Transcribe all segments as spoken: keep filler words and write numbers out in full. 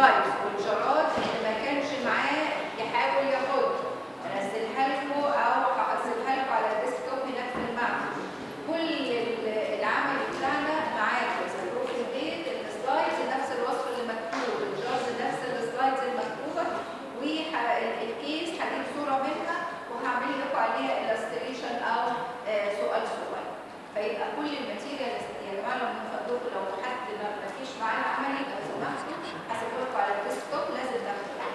السلايدز والشارات اللي ما كانش معاه يحاول ياخدها، انزلها لكم او هحذفها لكم على الديسكتوب هناك في المعمل. كل العمل بتاعنا معاكم هتروح في البيت، السلايدز نفس الوصف اللي مكتوب، الجارز نفس السلايدز المكتوبه، والكيس هجيب صوره منها وهعمل لكم عليها الستريشن او آه سؤال صغير. فيبقى كل الماتيريال يا جماعه لو من فضلكم لو حد ما فيش معانا عملي لو سمحتوا هسيبه لكم على الديسكتوب لازم ناخده.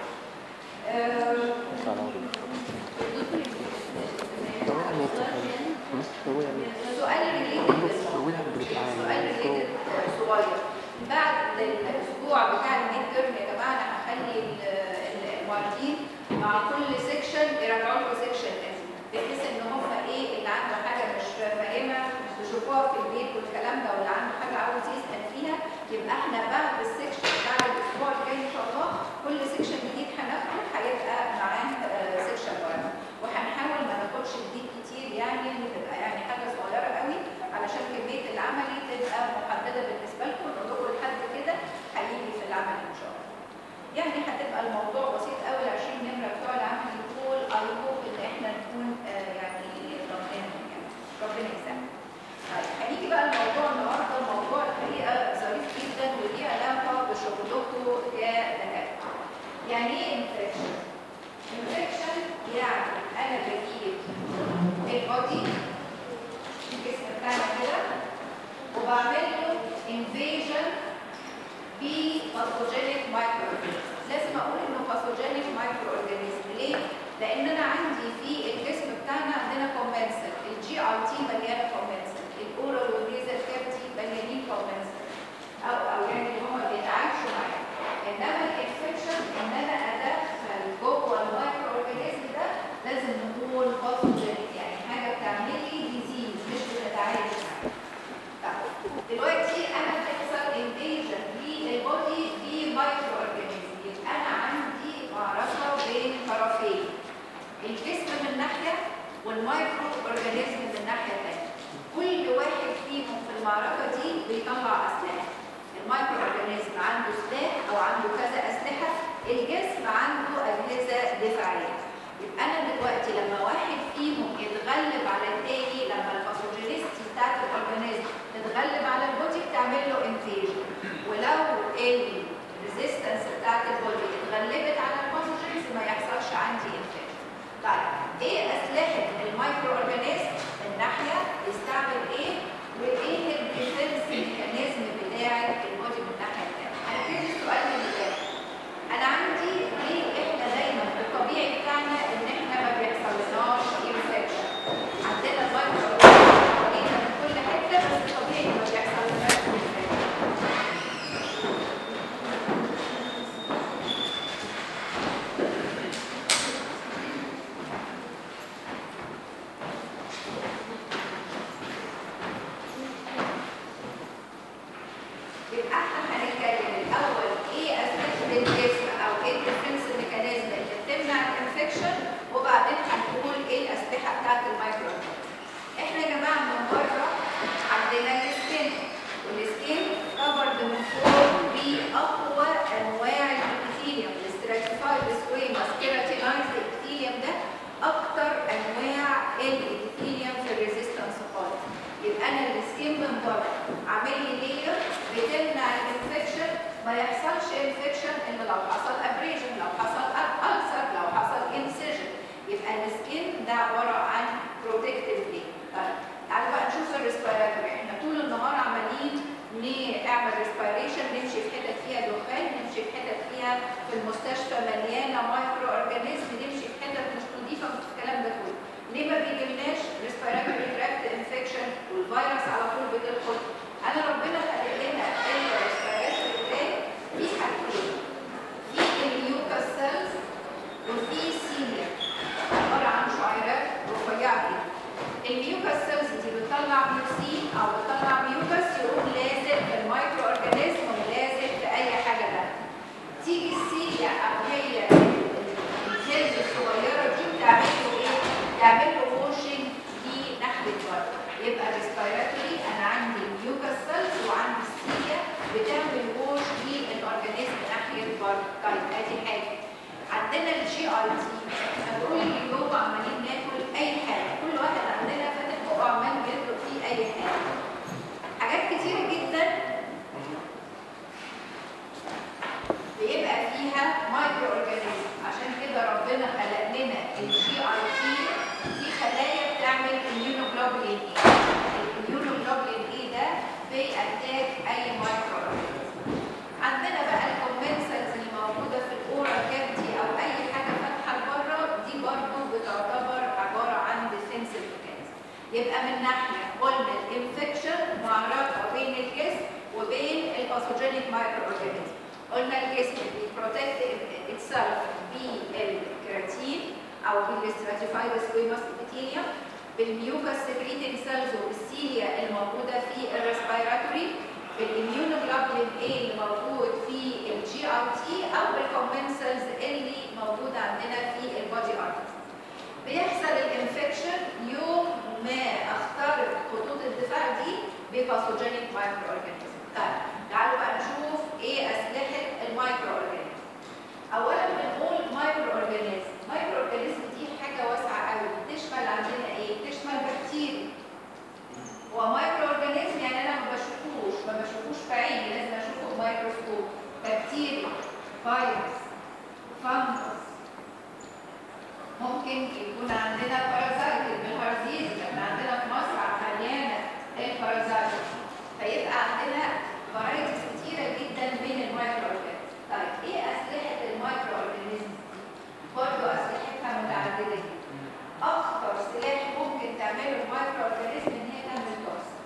سؤال ريليتد سؤال ريليتد صغير. بعد الاسبوع بتاع الميد تيرم يا جماعه انا هخلي المعيدين مع كل سيكشن يراجعوا لكم سيكشن لازم، بحيث ان هم ايه اللي عنده حاجه مش فاهمها يشوفوها في البيت والكلام ده، واللي عنده حاجه عاوز يسال فيها يبقى احنا بعد السيكشن بعد الاسبوع الجاي ان شاء الله كل سيكشن جديد هناخده هيبقى معاه سيكشن واحد، وهنحاول ما ناخدش جديد كتير يعني تبقى يعني حاجه صغيره قوي علشان كميه العملي تبقى محدده بالنسبه لكم، نقول لكم لحد كده هيجي في العمل ان شاء الله. يعني هتبقى الموضوع بسيط قوي ال عشرين نمره بتوع العمل دول اي هوب ان احنا نكون آه يعني ربنا يعني ربنا يسامحنا. طيب هنيجي بقى الموضوع النهارده، الموضوع الحقيقه ظريف جدا وليه علاقه بشغلكم كدكاتره. يعني ايه انفكشن؟ انفكشن يعني انا بجيب البودي الجسم بتاعنا كده وبعمل له انفيجن بباثوجينيك مايكرو اورجانيزم. لازم اقول انه باثوجينيك مايكرو اورجانيزم ليه؟ لان انا عندي في الجسم بتاعنا عندنا كومنسل، الجي اي تي مليانه كومنسل، الاورال والنيزل كافيتي مليانين كومنسل او او يعني اللي هم بيتعايشوا معايا. انما الانفكشن ان انا ادخل جوه المايكرو اورجانيزم ده لازم نقول باثوجينيك، يعني حاجه بتعمل لي ديزيز مش بتتعايش معايا. دلوقتي انا بتحصل انفيجن للبودي بمايكرو اورجانيزم، يبقى انا عندي معركه بين طرفين، الجسم من ناحيه والمايكرو اورجانيزم من ناحيه ثانيه. كل واحد فيهم في المعركه دي بيطلع اسلحه. المايكرو اورجانيزم عنده سلاح او عنده كذا اسلحه، الجسم عنده اجهزه دفاعيه. يبقى انا دلوقتي لما واحد فيهم يتغلب على الثاني، لما الباثوجينيستي بتاعت الاورجانيزم تتغلب على البودي بتعمل له انفيجن، ولو الريزيستنس بتاعت البودي اتغلبت على الباثوجينز ما يحصلش عندي انفيجن. طيب ايه اسلحه المايكرو اورجانيزم من ناحيه يستعمل ايه، وايه الديفنس ميكانيزم بتاع البودي من ناحيه ثانيه؟ هنبتدي السؤال من الاخر. انا عندي ليه احنا دايما الطبيعي بتاعنا ان احنا ما بيحصلناش انفكشن؟ عندنا المايكرو اورجانيزم من كل حته بس طبيعي ما بيحصلناش انفكشن. يبقى احنا هنتكلم الاول ايه اسباب الجسم او ايه الديفنس ميكانيزم اللي بتمنع الانفكشن، وبعدين هنقول ايه الاسلحه بتاعت المايكرو. احنا يا جماعه من بره عندنا السكين، والسكين كفرد من فوق باقوى انواع الابيثيليوم، الاستراتيفايد سكويموس كيراتينايزد ابيثيليوم ده اكتر انواع الابيثيليوم في الريزيستنس خالص. يبقى انا السكين من بره عامل لي لير بتمنع الانفكشن، ما يحصلش انفكشن الا لو حصل ابريجن، لو حصل ألسر، لو حصل انسيجن. يبقى السكين ده عباره عن بروتكتيف لير. طيب تعالوا بقى نشوف الريسبيراتوري. احنا طول النهار عمالين نعمل ريسبيريشن، نمشي في حتت فيها دخان، نمشي في حتت فيها في المستشفى مليانه مايكرو اورجانيزم، نمشي في حتت مش نظيفه، الكلام ده كله. ليه ما بيجيلناش ريسبيراتوري تراكت انفكشن والفيروس على طول بتدخل؟ انا ربنا خلق لنا الريسبيراتوري تراك في حاجتين، في الميوكاس سيلز وفي سيليا، عباره عن شعيرات رفيعه كده. الميوكاس سيلز دي بتطلع ميوسين او بتطلع ميوكاس يقوم لازق في المايكرو اورجانيزم ولازق في اي حاجه ثانيه. تيجي السيليا او هي السيلز الصغيره دي بتعمل له ايه؟ تعمل له ووشنج ناحيه بره. يبقى ريسبيراتوري انا عندي الميوكاس سيلز وعندي السيليا بتعمل برضه. طيب ادي حاجه. عندنا الجي اي تي، احنا طول اليوم عمالين ناكل اي حاجه، كل واحد عندنا فاتح بقه عمال بيطلب فيه اي حاجه. حاجات كتير جدا بيبقى فيها مايكرو اورجانيزم، عشان كده ربنا خلق لنا الجي اي تي دي خلايا بتعمل immunoglobulin A. الاميونوجلوبولين A ده بيأتاك اي مايكرو اورجانيزم. عندنا بقى الكومنسلز اللي موجوده في الاورال كافيتي او اي حاجه فاتحه لبره، دي برضه بتعتبر عباره عن ديفنسيف ميكانيزم. يبقى من ناحيه قلنا الانفكشن معركه بين الجسم وبين الباثوجينيك مايكرو اورجانيزم. قلنا الجسم بيبروتكت اتسلف بالكيراتين او بالستراتيفايد سكويموس ابيثيليوم، بالميوكس سكريتنج سيلز والسيليا الموجوده في الريسبيراتوري، بالاميونوجلوبولين A اللي موجود في الجي اي تي، او بالكومنسلز اللي موجوده عندنا في البودي ارترز. بيحصل الانفكشن يوم ما اخترق خطوط الدفاع دي بباثوجينيك مايكرو اورجانيزم. طيب تعالوا بقى نشوف ايه اسلحه المايكرو اورجانيزم. اولا بنقول مايكرو اورجانيزم، مايكرو اورجانيزم دي حاجه واسعه قوي، بتشمل عندنا ايه؟ بتشمل بكتيريا. ومايكرو اورجانيزم يعني انا ما بشوفوش ما بشوفوش في عيني، لازم اشوفه بميكروسكوب. بكتيريا، فيروس، فانجس، ممكن يكون عندنا بارازايت بالهرزيز، احنا عندنا في مصر مليانه البارازايت، فيبقى عندنا فرايتيز كتيره جدا من المايكرو اورجانيزم. طيب ايه اسلحه المايكرو اورجانيزم؟ برضه اسلحتها متعدده جدا. اخطر سلاح ممكن تعمله المايكرو اورجانيزم ان هي تعمل توكسين.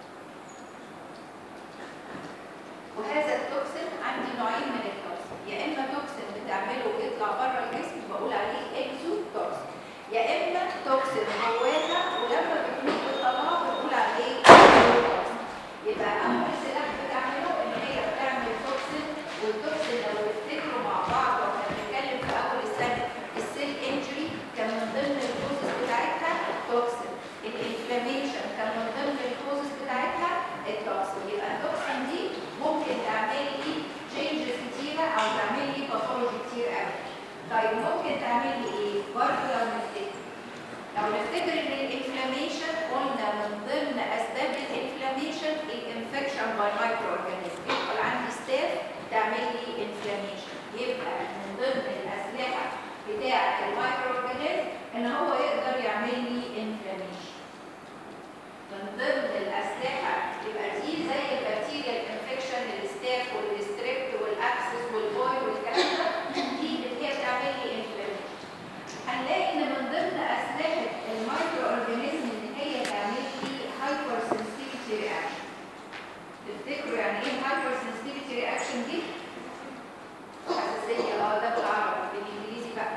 وهذا التوكسين عندي نوعين من التوكسين، يا اما توكسين بتعمله ويطلع بره الجسم بقول عليه اكزو توكسين، يا اما توكسين جواها ولما بتموت بتطلعه بنقول عليه توكسين. يبقى اول سلاح بتعمله ان هي بتعمل توكسين، والتوكسين لو تفتكروا مع بعض واحنا بنتكلم في اول السنه السيل انجري كان من ضمن الكوزز بتاعتها توكسين، الانفلاميشن كان من ضمن الكوزز بتاعتها التوكسين. يبقى التوكسين دي ممكن تعمل لي تشينجز كتيره او تعمل لي باثولوجي كتير قوي. طيب ممكن تعمل لي ايه؟ برضه لو نفتكر لو نفتكر ان الانفلاميشن قلنا من ضمن اسباب الانفلاميشن الانفكشن باي مايكرو اورجانيزم، يدخل عندي ستاف تعمل لي انفلاميشن. يبقى من ضمن الاسلحه بتاعه المايكرو اورجانيزم ان هو يقدر يعمل لي انفلاميشن. من ضمن الاسلحه يبقى دي زي البكتيريا الانفكشن، الستاف والستريبت والاكسس والبوي والكلام ده، دي اللي هي بتعمل لي انفلاميشن. هنلاقي ان من ضمن اسلحه المايكرو اورجانيزم ان هي تعمل لي هايبر سنسيتيفيتي رياكشن. تفتكروا يعني ايه هايبر سنسيتيفيتي رياكشن دي؟ حساسيه، اه ده بالعربي، بالانجليزي بقى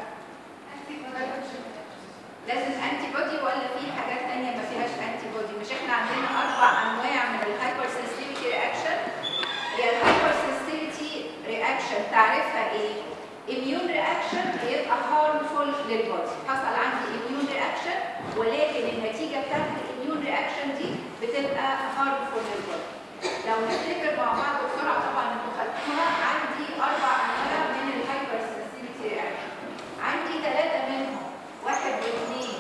لازم انتي بودي ولا في حاجات ثانيه ما فيهاش انتي بودي؟ مش احنا عندنا اربع انواع من الهايبر سنسيتيفيتي رياكشن؟ هي الهايبر سنسيتيفيتي رياكشن تعرفها ايه؟ اميون رياكشن بيبقى هارمفول للبودي، حصل عندي اميون رياكشن ولكن النتيجه بتاعت الاميون رياكشن دي بتبقى هارمفول للبودي. لو نفتكر مع بعض بسرعه، طبعا انتوا خدتوها، عندي اربع انواع من الهايبر سنسيتيفيتي رياكشن. عندي ثلاثه منهم، واحد واثنين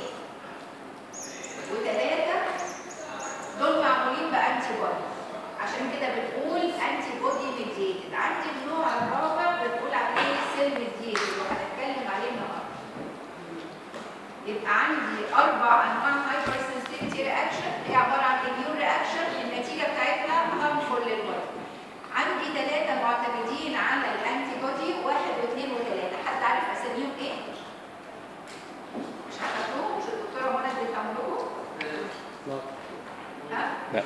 وثلاثه، دول معمولين بانتي بودي، عشان كده بنقول انتي بودي ميديتد. عندي النوع الرابع بنقول عليه سيل ميديتد وهنتكلم عليه النهارده. يبقى عندي اربع انواع هايبر سنسيتيفيتي رياكشن، هي عباره عن اميون رياكشن النتيجه بتاعتها هارمفول للبودي. عندي ثلاثه معتمدين على الانتي بودي، واحد واثنين وثلاثه. حد عارف اساميهم ايه؟ مش هتاخدوهم؟ مش الدكتوره منى اللي بتعملوهم؟ لا ها؟ لا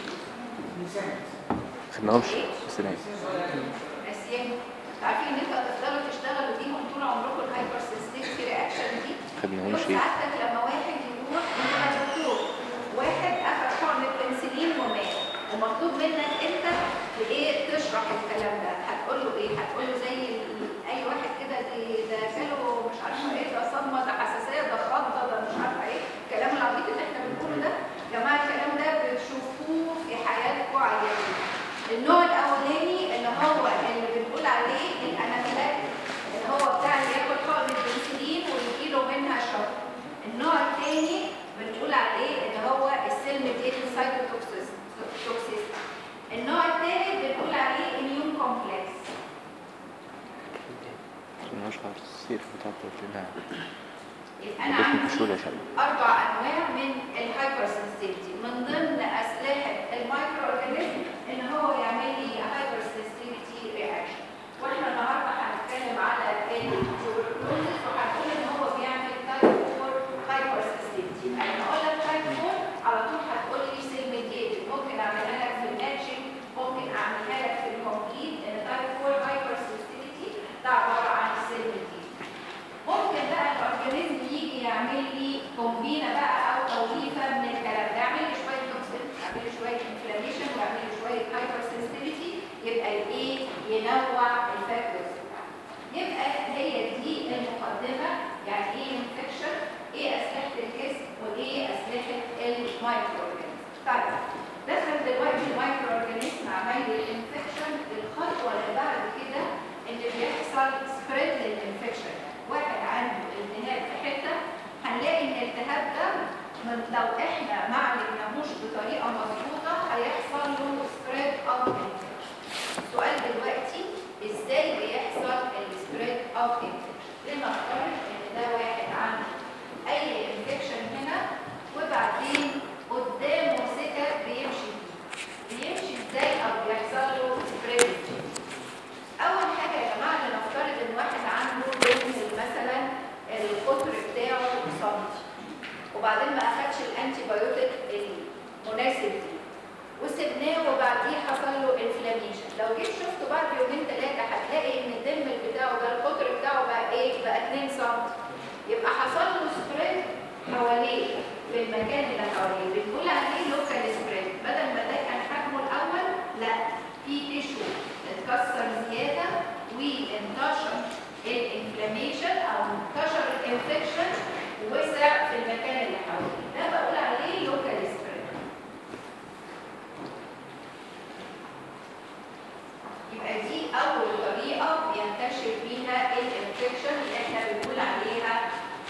خدناهمش بس ناس نسيان. عارفين ان انتوا هتفضلوا تشتغلوا بيهم طول عمركم الهايبر سنسيتيفيتي رياكشن دي؟ خدناهمش ايه؟ ساعتك لما واحد يروح انت دكتور، واحد اخذ حقن البنسلين ومات، ومطلوب منك انت ايه تشرح الكلام ده، هتقول له ايه؟ هتقول له زي اي واحد كده ده جاله مش عارفه ايه، ده صدمه، ده حساسيه، ده خضه، ده مش عارفه ايه، الكلام العبيط اللي احنا بنقوله ده. يا جماعه الكلام ده بتشوفوه في حياتكم عيانين. النوع الاولاني اللي هو اللي بنقول عليه الانابيليتي مش عارف تصير بتعطل لنا يبقى انا عندي اربع انواع من الهايبر سنسيتيفيتي. من ضمن اسلحه المايكرو اورجانيزم ان هو يعمل لي هايبر سنسيتيفيتي رياكشن. واحنا النهارده هنتكلم على التوبركلوزس وهنقول ان هو بيعمل تايب فور هايبر سنسيتيفيتي. يعني لما اقول لك تايب فور على طول هتقول لي سيل ميديتد، ممكن اعملها لك في الماتشنج، ممكن اعملها لك في الكومبليت. ان تايب فور هايبر سنسيتيفيتي ده عباره عن سيل ميديتد. ممكن بقى الاورجانيزم يجي يعمل لي كومبينه بقى او توليفه من الكلام ده، يعمل لي شويه توكسين، يعمل لي شويه انفلاميشن، ويعمل لي شويه هايبر سنسيتيفيتي، يبقى ايه؟ ينوع الفاكتورز بتاعته. يبقى هي دي المقدمه، يعني ايه انفكشن، ايه اسلحه الجسم، وايه اسلحه المايكرو اورجانيزم. طيب دخل دلوقتي المايكرو اورجانيزم عمل لي الانفكشن. الخطوه اللي بعد كده اللي بيحصل سبريد للانفكشن. واحد عنده التهاب في حته، هنلاقي ان الالتهاب ده لو احنا ما عالجناهوش بطريقه مظبوطه هيحصل له سبريد اوف انفكشن. السؤال دلوقتي ازاي بيحصل السبريد اوف انفكشن؟ لنفترض ان ده واحد عنده اي انفكشن هنا، وبعدين قدامه سكه بيمشي فيه. بيمشي ازاي او بيحصل له سبريد؟ اول حاجه يا جماعه لنفترض ان واحد عنده مثلا القطر بتاعه سنتي، وبعدين ما اخدش الانتي بايوتيك المناسب دي وسبناه، وبعديه حصل له انفلاميشن. لو جيت شفته بعد يومين ثلاثه هتلاقي ان الدم بتاعه ده القطر بتاعه بقى ايه؟ بقى اتنين سنتي. يبقى حصل له سبريد حواليه في المكان اللي حواليه، بنقول عليه لوكال سبريد. بدل ما ده كان حجمه الاول، لا، في تيشو اتكسر زياده وانتشر الانفلاميشن او انتشر الانفكشن ووسع في المكان اللي حواليه. ده بقول عليه لوكال سبريد. يبقى دي اول طريقه بينتشر بيها الانفكشن اللي احنا بنقول عليها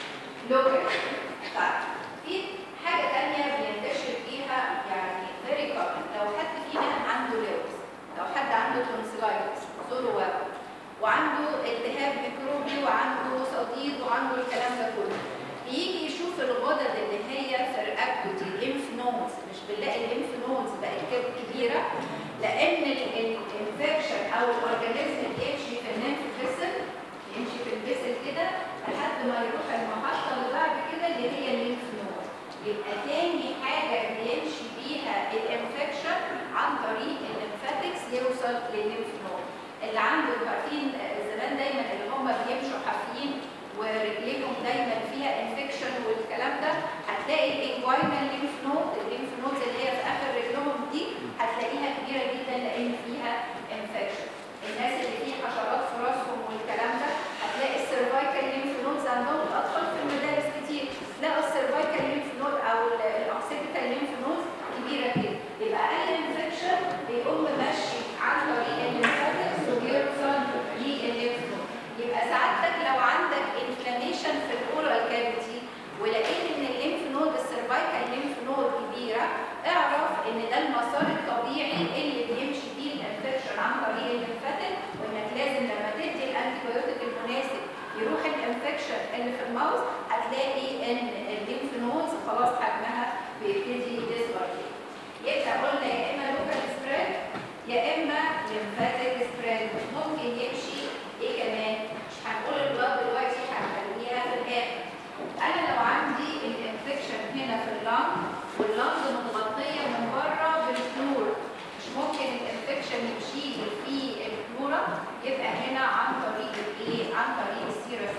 لوكال. طيب في حاجه ثانيه بينتشر بيها يعني فيري كومن. لو حد فينا عنده لوز، لو حد عنده تونسيلايتس، زور وجع، وعنده التهاب ميكروبي، وعنده صديد، وعنده الكلام ده كله، يجي يشوف الغدد اللي هي في رقبته دي الليمف نودز، مش بنلاقي الليمف نودز بقت كبيره، لان الانفكشن او الاورجانيزم بيمشي في الليمف فيسل، يمشي في الفيسل كده لحد ما يروح المحطه اللي بعد كده اللي هي الليمف نود. يبقى تاني حاجه بيمشي بيها الانفكشن عن طريق الليمفاتكس يوصل للليمف نود. اللي عنده عارفين زمان دايما اللي هم بيمشوا حافيين ورجليهم دايما فيها انفكشن والكلام ده، هتلاقي الانجوينال ليمف نود، الليمف نودز اللي هي في اخر رجلهم دي هتلاقيها كبيره جدا لان فيها انفكشن. الناس اللي فيه حشرات في راسهم والكلام ده هتلاقي السيرفايكال ليمف نودز عندهم. الاطفال في المدارس كتير تلاقوا السيرفايكال ليمف نود او الاوكسيتال ليمف نود كبيره كده. يبقى اي انفكشن بيقوم ماشي عن طريق الليمفاتكس وبيوصل للليمف نود. يبقى سعادتك لو عندك انفلاميشن في الاورال كافيتي ولقيت ان الليمف نود السيرفايكال ليمف نود كبيره، اعرف ان ده المسار الطبيعي اللي بيمشي فيه الانفكشن عن طريق الليمفاتيك، وانك لازم لما تدي الانتي بايوتيك المناسب يروح الانفكشن اللي في الماوس، هتلاقي ان الليمف نودز خلاص حجمها بيبتدي يصغر. يبقى قلنا يا اما لوكال سبريد يا اما ليمفاتيك سبريد. ممكن يمشي ايه كمان؟ مش هنقول البلاد دلوقتي، هنخليها في الاخر. انا لو عندي الانفكشن هنا في اللنج واللنج متغطيه من بره بالفلور، مش ممكن الانفكشن يمشي لي في الفلورا، يبقى هنا عن طريق الايه؟ عن طريق السيرس.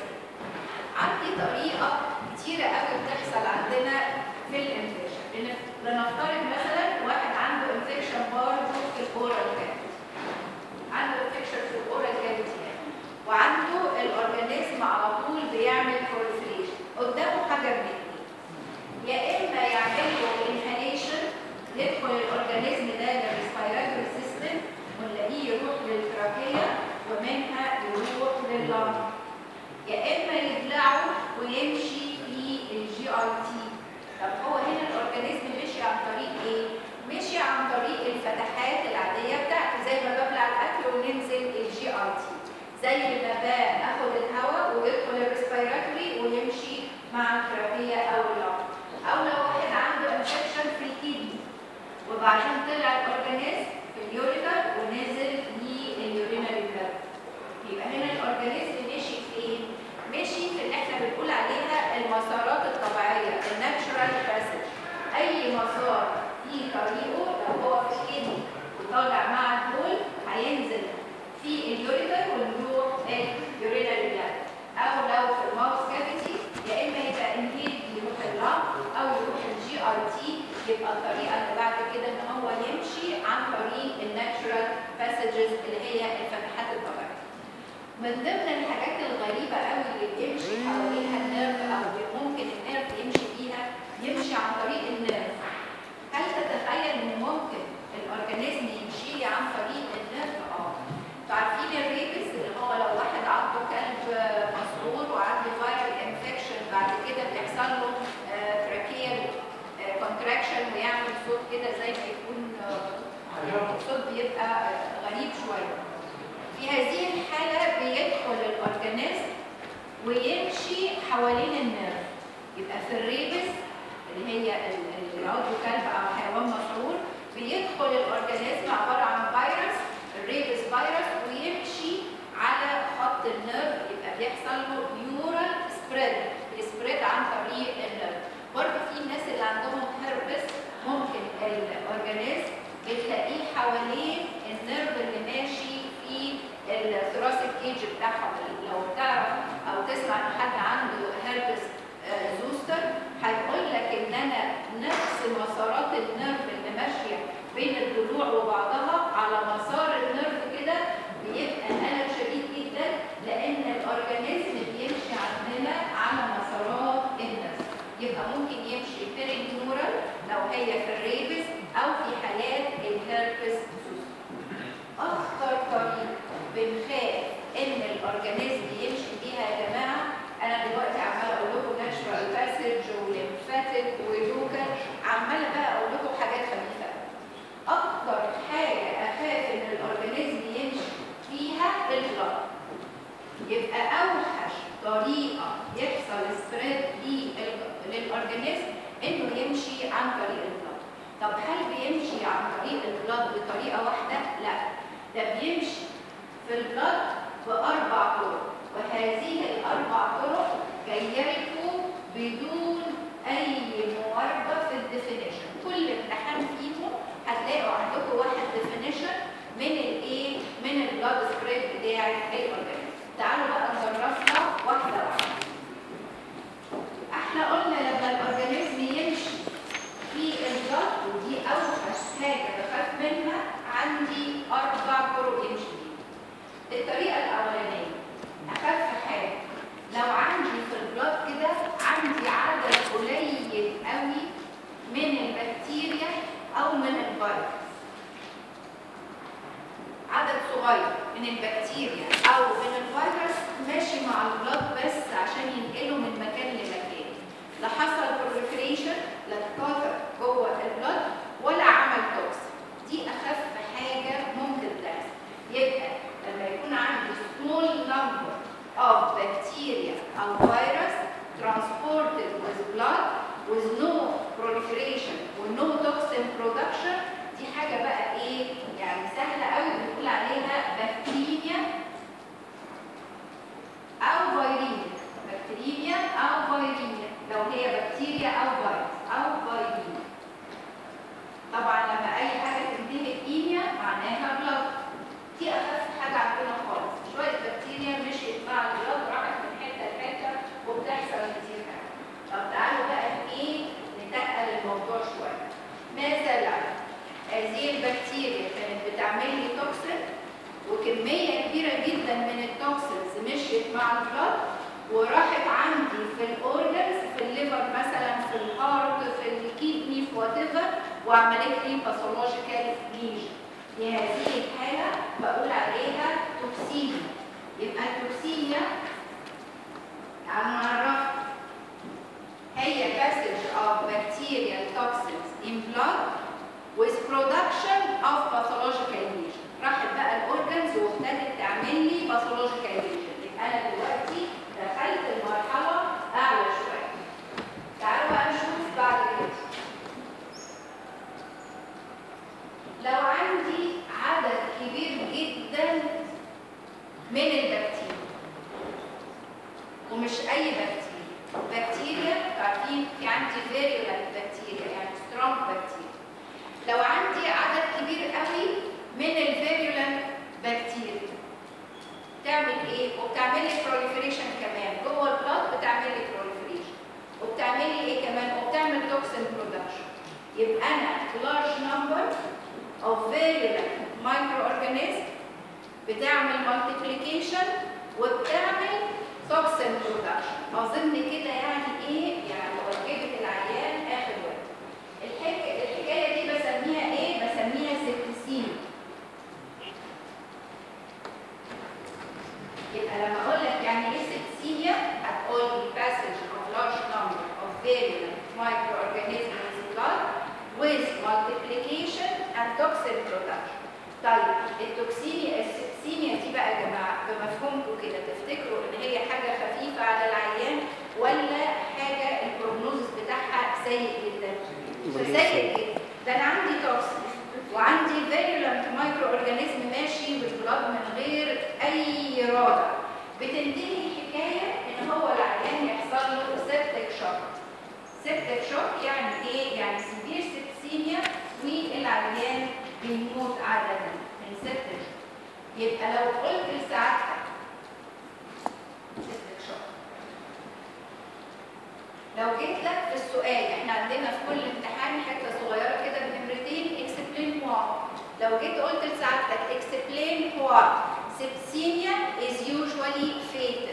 عندي طريقه كتيره قوي بتحصل عندنا في الانفكشن. لنفترض مثلا واحد عنده انفكشن برضه في الاورال كافيتي، عنده انفكشن في الاورال كافيتي وعنده الاورجانيزم على طول بيعمل بروليفريشن. قدامه حاجه من الاثنين، يا اما يعمل له انهاليشن يدخل الاورجانيزم ده للريسبيراتوري سيستم ونلاقيه يروح للتراكيه ومنها يروح لللنج، يا اما يبلعه ويمشي في الجي اي تي. طب هو هنا الاورجانيزم مشي عن طريق ايه؟ مشي عن طريق الفتحات العاديه بتاعته، زي ما ببلع الاكل وننزل الجي اي تي، زي ما باخد الهواء مع الترابيه او اللنج، او لو واحد عنده انفكشن في الكيدني وبعدين طلع الاورجانيزم في اليوريتر ونزل لليورينري بلاد، يبقى هنا الاورجانيزم ماشي فين؟ ماشي في اللي احنا بنقول عليها المسارات الطبيعيه، الناتشورال باسج. اي مسار في طريقه لو هو في الكدني وطالع مع البول هينزل في اليوريتر ونروح اليورينري بلاد، او لو في الماوث كافيتي يا اما يبقى انهيل يروح اللنج او يروح الجي ار تي، يبقى الطريقه اللي بعد كده ان هو يمشي عن طريق الناتشورال باسجز اللي هي الفتحات الطبيعيه. من ضمن الحاجات الغريبه قوي اللي بيمشي حواليها النيرف او ممكن النيرف يمشي فيها، يمشي عن طريق النيرف. هل تتخيل ان ممكن الاورجانيزم يمشي لي عن طريق النيرف؟ اه. انتوا عارفين الريبس اللي هو لو واحد عنده كلب مسعور وعنده فايرال انفكشن بعد كده بيحصل له تراكيال كونتراكشن ويعمل صوت كده زي ما يكون الصوت بيبقى غريب شويه. في هذه الحاله بيدخل الاورجانيزم ويمشي حوالين النيرف. يبقى في الريبس اللي هي اللي عضو كلب او حيوان مسعور بيدخل الاورجانيزم عباره عن فيروس، الريبس فيروس، ويمشي على خط النيرف، يبقى بيحصل له نيورال سبريد، يسبريد عن طريق النيرف. برضه في الناس اللي عندهم هيربس ممكن الاورجانيزم بتلاقيه حوالين النيرف اللي ماشي في الثراسيك كيج بتاعهم. لو تعرف او تسمع ان حد عنده هيربس زوستر هيقول لك ان انا نفس مسارات النيرف اللي ماشيه بين الضلوع وبعضها على مسار النيرف كده بيبقى الالم شديد جدا، لان الاورجانيزم بيمشي عندنا على مسارات النيرف. يبقى ممكن يمشي بيرينيورال لو هي في الريبس او في حالات الهيربس زوستر. اخطر طريق بنخاف ان الاورجانيزم يمشي بيها يا جماعه، انا دلوقتي عماله اقول لكم ناتشورال باسج وليمفاتيك ولوكال، عماله بقى اقول لكم حاجات خفيفه. اكتر حاجه اخاف ان الاورجانيزم يمشي فيها البلد. يبقى اوحش طريقه يحصل سبريد للاورجانيزم انه يمشي عن طريق البلد. طب هل بيمشي عن طريق البلد بطريقه واحده؟ لا، ده بيمشي في البلد باربع طرق، وهذه الاربع طرق جايه لكم بدون اي مواربه في الديفينيشن. كل امتحان فيهم هتلاقوا عندكم واحد ديفينيشن من الايه؟ من البلاد سبريد بتاع الاورجانيزم. تعالوا بقى نجربها واحده واحده. احنا قلنا لما الاورجانيزم يمشي في البلاد، ودي اوحش حاجه بخاف منها، عندي اربع طرق يمشي فيها. الطريقه الاولانيه اخف حاجه، لو عندي في البلاد كده عندي عدد قليل قوي من البكتيريا او من الفيروس، عدد صغير من البكتيريا او من الفيروس ماشي مع البلاد بس عشان ينقله من مكان لمكان، لا حصل بروليفريشن، لا اتكاثر جوه البلاد ولا عمل توكس. دي اخف حاجه ممكن تحصل. يبقى لما يكون عندي small number of bacteria or virus transported with blood with no proliferation with no toxin production، دي حاجة بقى ايه؟ يعني سهلة قوي بنقول عليها بكتيريا أو فيرينيا. بكتيريا أو فيرينيا لو هي بكتيريا أو فيروس أو فيرينيا. طبعا لما أي حاجة تنتهي بإيميا معناها بلاد. دي أخف حاجة عندنا خالص، شوية بكتيريا مشيت مع البلاد راحت من حتة لحتة وبتحصل كتير حاجة. طب تعالوا بقى ايه؟ نتقل الموضوع شوية. مثلا هذه البكتيريا كانت بتعمل لي توكسين، وكمية كبيرة جدا من التوكسينز مشيت مع البلاد وراحت عندي في الاورجنز، في الليفر مثلا، في الهارت، في الكيدني، في وات ايفر، وعملت لي باثولوجيكال ليجن. في هذه الحالة بقول عليها توكسيميا. يبقى التوكسيميا تعالوا نعرفها، هي passage of bacterial toxins in blood with production of pathological lesion. راحت بقى الاورجنز وابتدت تعمل لي pathological lesion. يبقى انا دلوقتي دخلت المرحله اعلى شويه. ومش اي بكتيريا. بكتيريا عارفين في عندي فيريولنت بكتيريا يعني سترونج بكتيريا. لو عندي عدد كبير قوي من الفيريولنت بكتيريا تعمل ايه؟ وبتعمل لي بروليفريشن كمان جوه البلاد، بتعمل لي بروليفريشن وبتعمل لي ايه كمان؟ وبتعمل توكسين برودكشن. يبقى انا large number of virulent microorganisms بتعمل multiplication وبتعمل توكسين برودكشن. اظن كده يعني ايه؟ يعني وجبت العيان اخر وقت. الحكايه الحكايه دي بسميها ايه؟ بسميها سيبتسيميا. يبقى لما اقول لك يعني ايه سيبتسيميا هتقول لي passage of large number of virulent microorganisms in blood with multiplication and toxin production. طيب التوكسيميا السيبتسيميا دي بقى يا جماعه بمفهومكم كده تفتكروا ان هي حاجه خفيفه على العيان ولا حاجه البروجنوزس بتاعها سيء جدا؟ سيء جدا. ده انا عندي توكسين وعندي فيرولنت مايكرو اورجانيزم ماشي بالبلاد من غير اي رادع، بتنتهي الحكايه ان هو العيان يحصل له سيبتك شوك. سيبتك شوك يعني ايه؟ يعني سيفير سيبتسيميا والعيان بيموت عاده من سيبتك شوك. يبقى لو قلت لسعادتك سيبتك شوك، لو جيت لك في السؤال احنا عندنا في كل امتحان حته صغيره كده بنمرتين اكسبلين واي. لو جيت قلت لسعادتك اكسبلين واي سيبتسيميا از يوجوالي فيتال،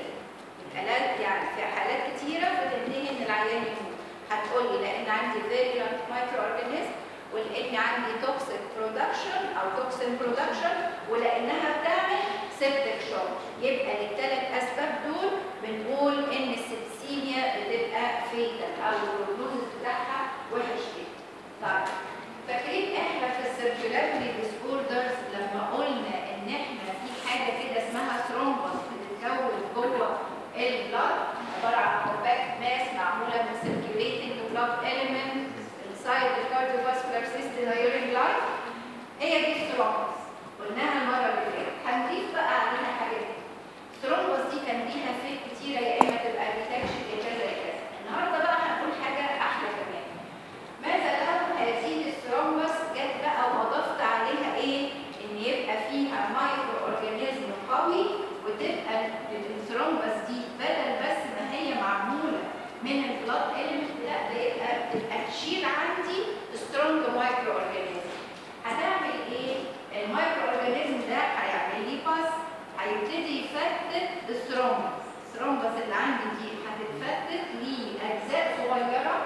حالات يعني في حالات كتيره بتنتهي ان العيان يموت، هتقول لي لان عندي فيرولنت مايكرو اورجانيزم ولان عندي توكسيك برودكشن او توكسين برودكشن ولانها بتعمل سيبتك شوك. يبقى للثلاث اسباب دول بنقول ان السيبتسيميا بتبقى فيتال او البروجنوزس بتاعها وحش جدا. طيب فاكرين احنا في السيركيولاتوري ديسوردرز لما قلنا ان احنا في حاجه كده اسمها ثرومبس بتتكون جوه البلاد عباره عن كومباكت ماس معموله من سيركيوليتنج بلاد اليمنت inside the cardiovascular system during life. هي دي الثرومبس قلناها المره اللي فاتت. هنضيف بقى عليها حاجات. الثرومبس دي كان ليها فيك كتيره يا اما تبقى ديتكشن يا كذا يا كذا. النهارده بقى هنقول حاجه احلى كمان. ماذا لو هذه الثرومبس جت بقى واضفت عليها ايه؟ ان يبقى فيها مايكرو اورجانيزم قوي وتبقى الثرومبس دي بدل بس ما هي معموله من البلاد اليمنت لا ده يبقى تبقى تشيل عندي سترونج مايكرو اورجانيزم. هتعمل ايه؟ المايكرو اورجانيزم ده هيعمل لي باس، هيبتدي يفتت الثرومبس. الثرومبس اللي عندي دي هتتفتت لاجزاء صغيره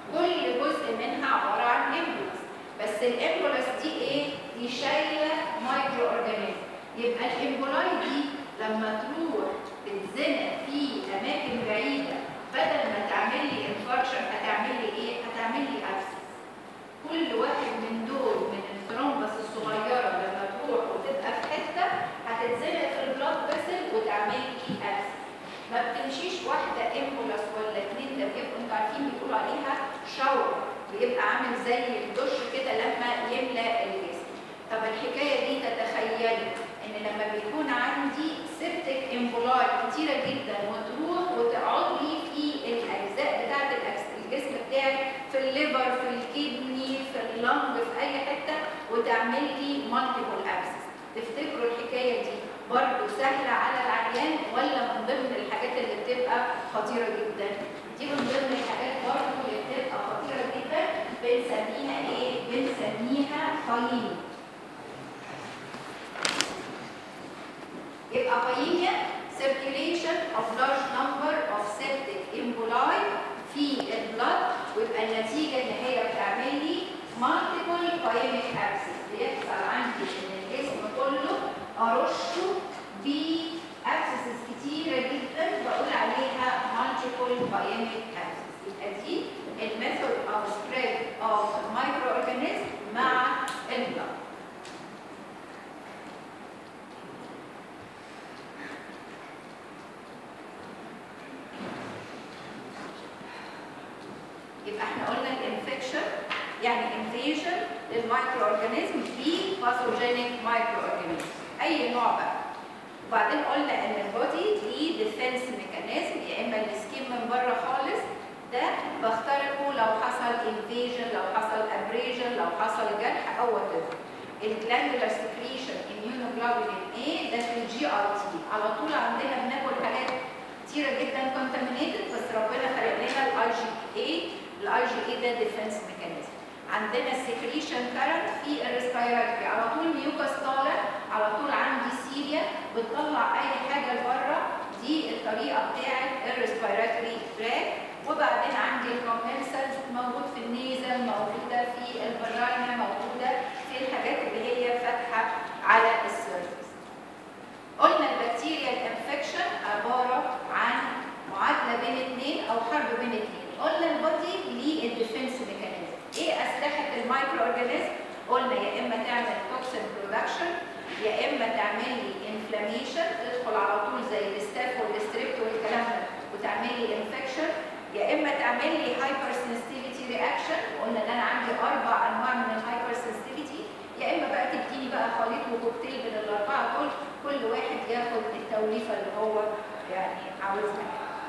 كل جزء منها عباره عن امبولس، بس الامبولس دي ايه؟ دي شايله مايكرو اورجانيزم. يبقى الامبولاي دي لما تروح تتزنق في اماكن بعيده بدل ما تعمل لي انفاركشن هتعمل لي ايه؟ هتعمل لي ابسس. كل واحد من دول من الثرومبس الصغيره لما تروح وتبقى في حته هتتزنق في البلاد فيسل وتعمل لي ابسس. ما بتمشيش واحده امبولاس ولا اتنين، ده بيبقوا انتوا عارفين بيقولوا عليها شاور، بيبقى عامل زي الدش كده لما يملى الجسم. طب الحكايه دي تتخيلي ان لما بيكون عندي سيبتك امبولاي كتيره جدا وتروح وتقعد لي في الاجزاء بتاعه الجسم بتاعي في الليفر في الكدني في اللنج في اي حته وتعمل لي مالتيبل ابسس، تفتكروا الحكايه دي برضه سهله على العيان ولا من ضمن الحاجات اللي بتبقى خطيره جدا؟ دي من ضمن الحاجات برضه اللي بتبقى خطيره جدا. بنسميها ايه؟ بنسميها فايين. يبقى فايينيا circulation of large number of septic emboli في البلاد، ويبقى النتيجه ان هي بتعمل لي multiple pyemic abscess. بيحصل عندي ان الجسم كله ارشه بابسسز كتيره جدا بقول عليها multiple pyemic abscess. يبقى دي الميثود of spread of microorganism مع البلاد. يبقى احنا قلنا الانفكشن يعني انفيجن للمايكرو اورجانيزم بباثوجينيك مايكرو اورجانيزم اي نوع بقى. وبعدين قلنا ان البودي ليه ديفنس ميكانيزم، يا اما بخترقه لو حصل انفيجن، لو حصل ابريجن، لو حصل جرح او وات ايفر. الجلاندولار سكريشن اميونوجلوبولين ايه ده في الجي ار تي. على طول عندنا بناكل حاجات كتيره جدا كونتامينيتد، بس ربنا خلق لنا الاي جي اي. الاي جي اي ده ديفنس ميكانيزم. عندنا السكريشن كارنت في الريسبيراتوري، على طول ميوكاس طالع، على طول عندي سيليا بتطلع اي حاجه لبره، دي الطريقه بتاعت الريسبيراتوري تراك. وبعدين عندي الكومنسلز موجود في النيزل، موجوده في الفاجينا، موجوده في الحاجات اللي هي فاتحه على السيرفس. قلنا البكتيريا الانفكشن عباره عن معادله بين اثنين او حرب بين اثنين. قلنا البودي ليه الديفنس ميكانيزم. ايه اسلحه المايكرو اورجانيزم؟ قلنا يا اما تعمل توكسين برودكشن، يا اما تعمل لي انفلاميشن تدخل على طول زي الستاف والستريبت والكلام ده وتعمل لي انفكشن، يا اما تعمل لي هايبر سنسيتيفيتي رياكشن. قلنا ان انا عندي اربع انواع من الهايبر سنسيتيفيتي، يا اما بقى تديني بقى خليط وكوكتيل من الاربعه دول، كل واحد ياخد التوليفه اللي هو يعني عاوزها.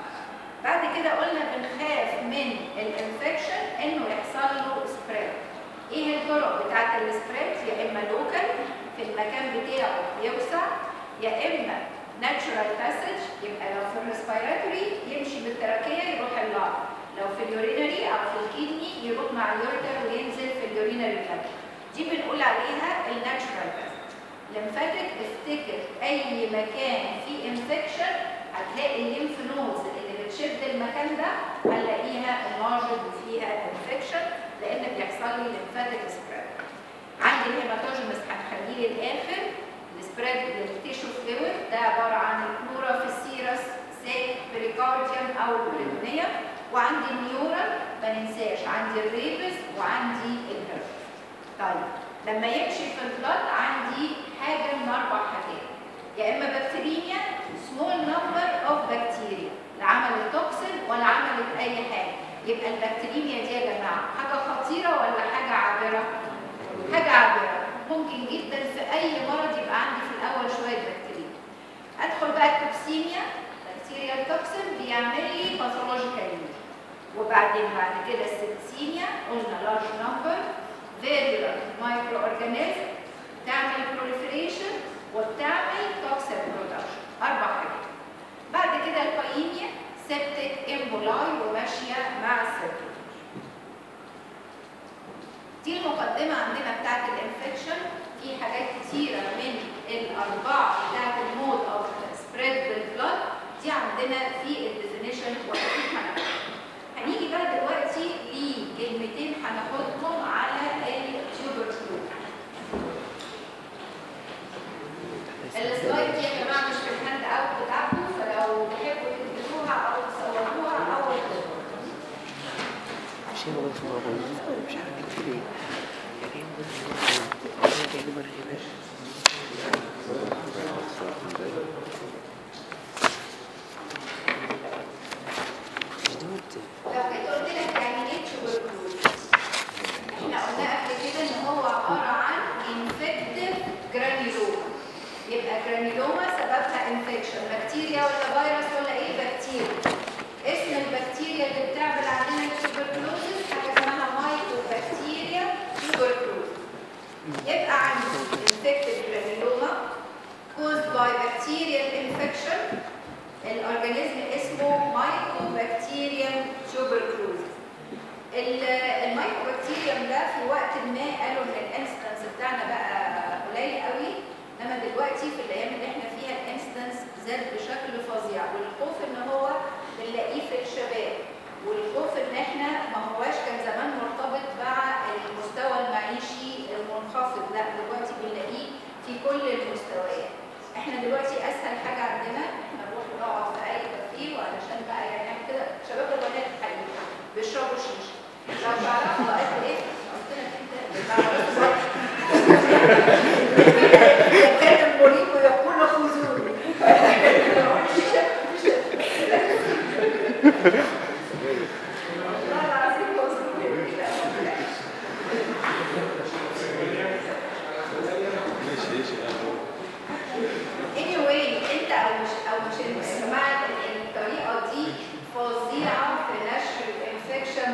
بعد كده قلنا بنخاف من الانفكشن انه يحصل له سبريد. ايه الطرق بتاعت السبريد؟ يا اما لوكال في المكان بتاعه يوسع، يا اما ناتشورال باسج، يبقى لو في الريسبيراتوري يمشي بالتراكيه يروح اللار، لو في اليورينري او في الكيدني يروح مع اليوريتر وينزل في اليورينري بلاد. دي بنقول عليها الناتشورال باسج. لمفاتيك، افتكر اي مكان فيه انفكشن هتلاقي الليمف نودز اللي بتشد المكان ده هنلاقيها انلارجد وفيها انفكشن، لان بيحصل لي لمفاتيك سبريد. عندي الهيماتوجينس هنخليه للاخر. السبريد للتيشو فلويد ده عباره عن الكلورا في السيرس، سيك، بريكارديوم او بريتونيوم. وعندي النيورال ما ننساش، عندي الريبس وعندي الهرب. طيب لما يمشي في البلد عندي حاجه من اربع حاجات، يا اما بكتيريا سمول نمبر اوف بكتيريا لا عملت توكسين ولا عملت اي حاجه. يبقى البكتيريا دي يا جماعه حاجه خطيره ولا حاجه عابره؟ حاجه عابره. ممكن جدا في اي مرض يبقى عندي في الاول شويه بكتيريا. ادخل بقى التوكسيميا، بكتيريا التوكسين بيعمل لي باثولوجيكال. وبعدين بعد كده السيبسيميا، قلنا لارج نمبر فيريولار مايكرو اورجانيزم تعمل بروليفريشن وبتعمل توكسين برودكشن. اربع حاجات. بعد كده البايميا، سيبتيك امبولاي وماشيه مع السيركل. دي المقدمه عندنا بتاعت الانفكشن. في حاجات كتيره من الاربعه بتاعت المود اوف سبريد بالبلاد دي عندنا في الديفينيشن واكيد هناخدها. هنيجي بقى دلوقتي لكلمتين هناخدهم على التيوبركلوز. السلايد دي يا جماعه مش في الهاند اوت بتاعكم، فلو تحبوا تكتبوها او تصوروها او تكتبوها. مش هو بس مش عارف كده يعني يعني ما رجعش. لو جيت قلت لك يعني ايه تيوبركلوز، احنا قلنا قبل كده ان هو عباره عن انفكتيف جرانيلوما. يبقى جرانيلوما سببها انفكشن، بكتيريا ولا فيروس ولا ايه؟ بكتيريا. اسم البكتيريا اللي بتعمل عندنا التيوبركلوزس حاجه اسمها مايكوبكتيريا تيوبركلوزس. يبقى عندي انفكتيف جرانيلوما caused by bacterial infection. الاورجانيزم اسمه مايكوبكتيريم تيوبركلوزس. المايكوبكتيريم ده في وقت ما قالوا ان الانستنس بتاعنا بقى قليل قوي، انما دلوقتي في الايام اللي احنا فيها الانستنس زاد بشكل فظيع، والخوف ان هو بنلاقيه في الشباب، والخوف ان احنا ما هواش كان زمان مرتبط مع المستوى المعيشي المنخفض، لا دلوقتي بنلاقيه في كل المستويات. احنا دلوقتي اسهل حاجه عندنا احنا نروح نقعد في اي كافيه، وعلشان بقى يعني كده شباب وبنات الحقيقه بيشربوا شيشه. لو تعرفوا قد ايه قلت لك انت تعرفوا كان المريض يقول خذوني والله العظيم وصلوا كده. anyway انت او مش او مش انت سمعت ان الطريقه دي فظيعه في نشر الانفكشن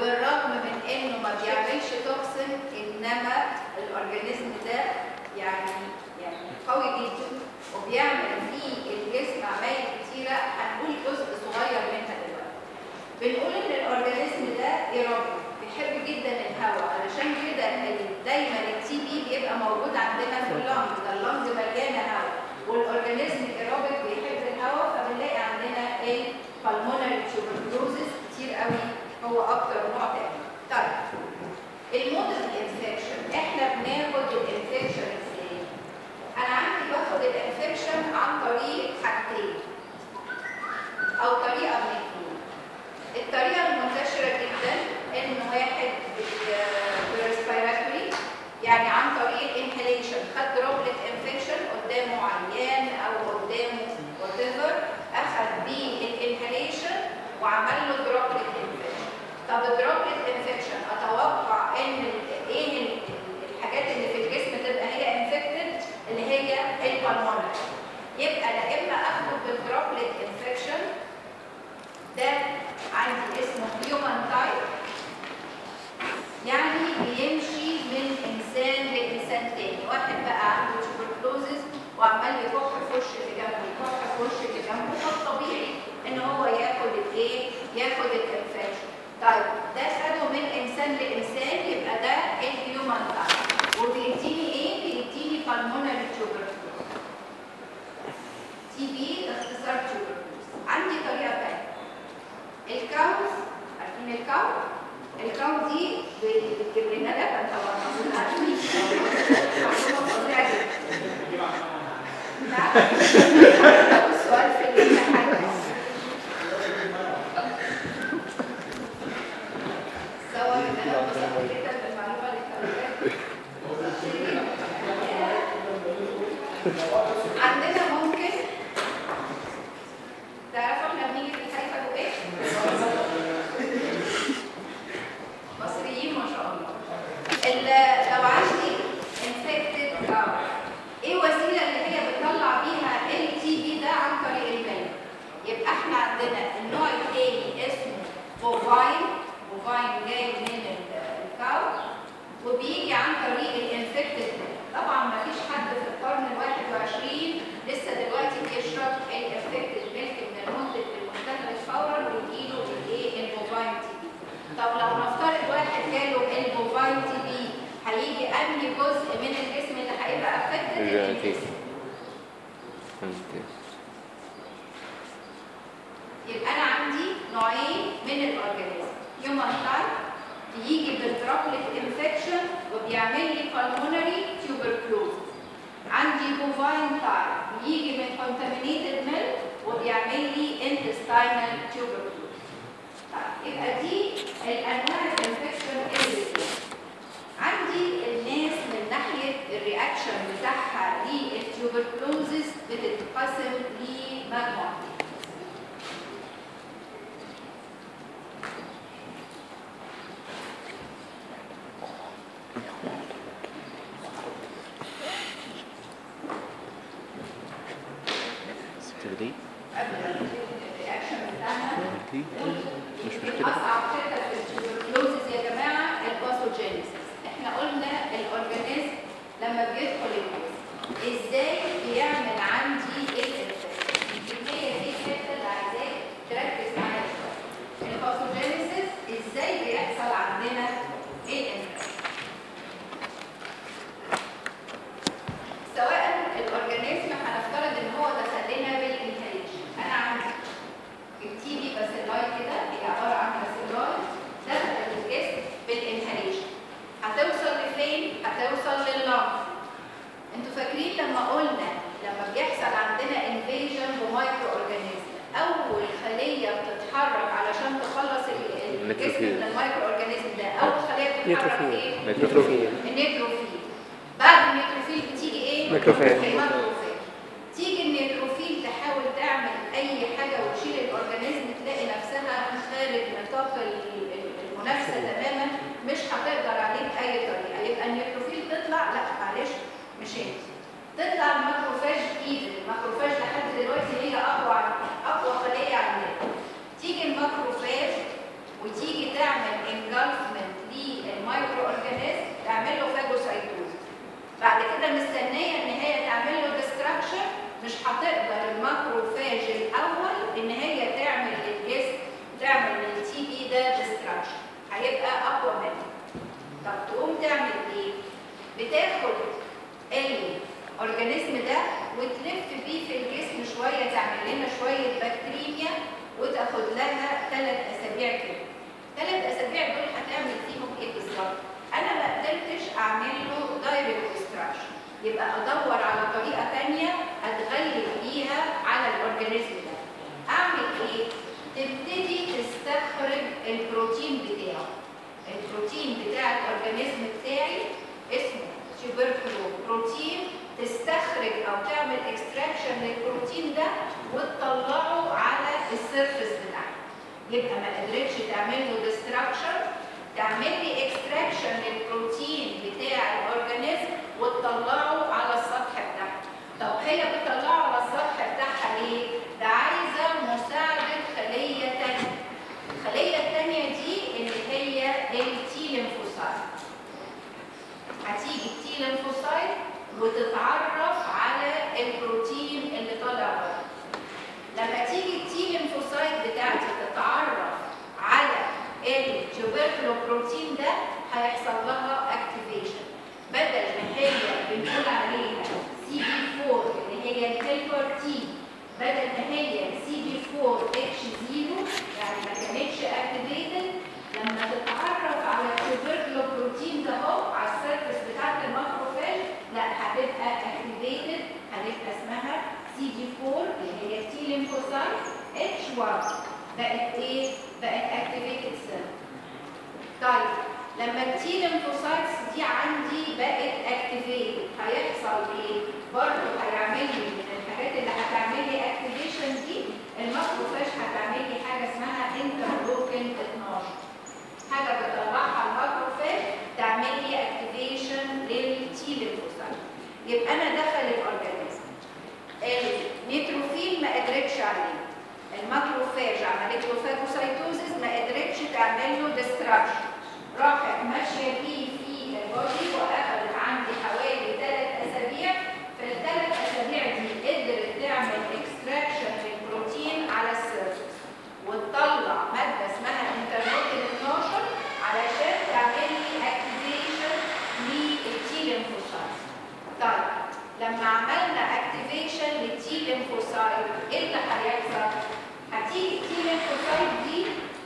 وبالرغم من انه ما بيعملش توكسين، انما الاورجانيزم ده يعني يعني قوي جدا وبيعمل فيه الجسم عمايل كتيره، هنقول جزء صغير منها دلوقتي. بنقول ان الاورجانيزم ده ايروبيك، بيحب جدا الهواء، علشان كده دايما التي بي بيبقى موجود عندنا في اللنج، ده اللنج مليانه هواء، والاورجانيزم الايروبيك بيحب الهواء، فبنلاقي عندنا البلمونري تيوبركلوزس كتير قوي، هو اكتر نوع تاني. طيب المودل انفكشن، احنا بناخد الانفكشن ازاي؟ انا عندي باخد الانفكشن عن طريق حاجتين او طريقه من اثنين. الطريقه المنتشره جدا ان واحد بالريسبيراتوري، يعني عن طريق الانهاليشن، خد دروبلت انفكشن قدامه عيان او قدامه وات ايفر، اخذ بيه الانهاليشن وعمل له دروبلت انفكشن. طب الدروبلت انفكشن اتوقع ان ايه الحاجات اللي في الجسم تبقى هي انفكتد؟ اللي هي البلمونري. يبقى لا اما اخده بالدروبلت انفكشن، ده عندي اسمه هيومن تايب، يعني بيمشي من انسان لانسان تاني. واحد بقى عنده تيوبركلوزز وعمال يكح في وش اللي جنبه، يكح في وش اللي جنبه، فالطبيعي ان هو ياخد الايه؟ ياخد الانفكشن. طيب ده خده من انسان لانسان، يبقى ده الهيومن تايب، وبيديني ايه؟ بيديني بالمونري تيوبركلوز. تي بي ده اختصار تيوبركلوز. عندي طريقه ثانيه، الكاوز. عارفين الكاو؟ الكاو دي بتجيب لنا لبن طبعا، اظن عارفين. معلومه فظيعه جدا. نعم؟ السؤال في الامتحان. سواء انا انبسطت جدا بالمعلومه اللي كانت. عندنا ممكن تعرفوا احنا بنيجي في الحيفا بايه؟ مصريين ما شاء الله. لو عندي انفكتد كاو، ايه الوسيله اللي هي بتطلع بيها التي بي ده عن طريق الماء؟ يبقى احنا عندنا النوع الثاني اسمه بوفاين. بوفاين جاي من الكاو وبيجي عن طريق الانفكتد. طبعا ما فيش حد في القرن الواحد وعشرين لسه دلوقتي بيشرب الانفكتد ميلك من المنتج المستهلك فورا ويجيله الايه؟ البوفاين تي بي. طب لو نفترض واحد جاله البوفاين تي بي، هيجي انهي جزء من الجسم اللي هيبقى افكتد؟ الجسم. يبقى انا عندي نوعين من الاورجانيزم، هيومن تايب بيجي بالدروبلت انفكشن وبيعمل لي بالمونري تيوبركلوز. عندي بوفاين تايب بيجي من كونتامينيتد ميلك وبيعمل لي انتستاينال تيوبركلوز. يبقى دي الانواع الانفكشن اللي عندي. الناس من ناحيه الرياكشن بتاعها للتيوبركلوزز بتتقسم لمجموعتين. مش مشكلة. أصعب حتة في التيوبركلوزز يا جماعة الباثوجينيسيس. إحنا قلنا الأورجانيزم لما بيدخل الجسم إزاي بيعمل عندي الانفكشن. هي دي الحتة اللي عايزاك تركز معايا شوية. الباثوجينيسيس إزاي بيحصل عندنا الانفكشن. سواء الأورجانيزم هنفترض إن هو دخل لنا بالانهاليشن. أنا عندي التي بي باسيلاي كده، هي عباره عن باسيلاي دخلت الجسم بالانهاليشن. هتوصل لفين؟ هتوصل لللنج. انتوا فاكرين لما قلنا لما بيحصل عندنا انفيجن بمايكرو اورجانيزم، اول خليه بتتحرك علشان تخلص الجسم من المايكرو اورجانيزم ده، اول خليه بتتحرك ايه؟ نيتروفيل. النيتروفيل. بعد النيتروفيل بتيجي ايه؟ ماكروفاج. الماكروفاج. تيجي النيتروفيل تحاول تعمل اي حاجه وتشيل الاورجانيزم، تلاقي نفسها خارج نطاق المنافسه تماما، مش هتقدر عليه باي طريقه. يبقى النيتروفيل تطلع، لا معلش مش انت، تطلع الماكروفاج. ايد الماكروفاج لحد دلوقتي هي اقوى اقوى خليه عندنا. تيجي الماكروفاج وتيجي تعمل انجل هتقدر الماكروفاج الاول ان هي تعمل للجسم تعمل للتي بي ده ديستراكشن، هيبقى اقوى منه. طب تقوم تعمل ايه؟ بتاخد الاورجانيزم ده وتلف بيه في الجسم شويه، تعمل لنا شويه بكتيريا وتاخد لها ثلاث اسابيع كده. ثلاث اسابيع دول هتعمل فيهم ايه بالظبط؟ انا ما قدرتش اعمل له دايركت ديستراكشن، يبقى ادور على طريقه ثانيه اتغلب بيها على الاورجانيزم ده. اعمل ايه؟ تبتدي تستخرج البروتين بتاعه. البروتين بتاع الاورجانيزم بتاعي اسمه تيوبركلو بروتين، تستخرج او تعمل اكستراكشن للبروتين ده وتطلعه على السيرفيس بتاعه. يبقى ما قدرتش تعمل له ديستراكشن، تعمل لي اكستراكشن للبروتين بتاع الاورجانيزم وتطلعه على السطح بتاعها. طب هي بتطلعه على السطح بتاعها ليه؟ ده عايزه مساعده خليه ثانيه. الخليه الثانيه دي اللي هي التي ليمفوسايت. هتيجي التي ليمفوسايت وتتعرف على البروتين اللي طالع بره. لما تيجي التي ليمفوسايت بتاعتي تتعرف على التيوبركلو بروتين ده هيحصل لها اكتيفيشن. بدل ما هي بنقول عليها سي بي أربعة اللي هي الهيلبر تي، بدل ما هي سي بي أربعة اتش صفر يعني ما كانتش اكتيفيتد، لما تتعرف على التيوبركلو بروتين ده اهو على السيرفيس بتاعت الماكروفاج، لا هتبقى اكتيفيتد، هتبقى اسمها سي دي أربعة اللي هي تي ليمفوسايت اتش واحد، بقت ايه؟ بقت اكتيفيتد سيل. طيب لما التي ليمفوسايتس دي عندي بقت اكتيفيتد هيحصل ايه؟ برضه هيعمل لي من الحاجات اللي هتعمل لي اكتيفيشن دي الماكروفاج هتعمل لي حاجه اسمها انترلوكين اتناشر، حاجه بتطلعها الماكروفاج تعمل لي اكتيفيشن للتي ليمفوسايت. يبقى انا دخل الاورجانيزم، النيتروفيل ما قدرتش عليه، الماكروفاج عملت له فاجوسايتوزيس ما قدرتش تعمل له ديستراكشن، راحت ماشيه بيه في البودي واخذت عندي حوالي ثلاث اسابيع. في الثلاث اسابيع دي قدرت تعمل اكستراكشن للبروتين على السيرفيس وتطلع ماده اسمها انترلوكين اتناشر علشان تعمل لي اكتيفيشن للتي ليمفوسايت. طيب لما عملنا اكتيفيشن للتي ليمفوسايت ايه اللي هيحصل؟ هتيجي التي ليمفوسايت دي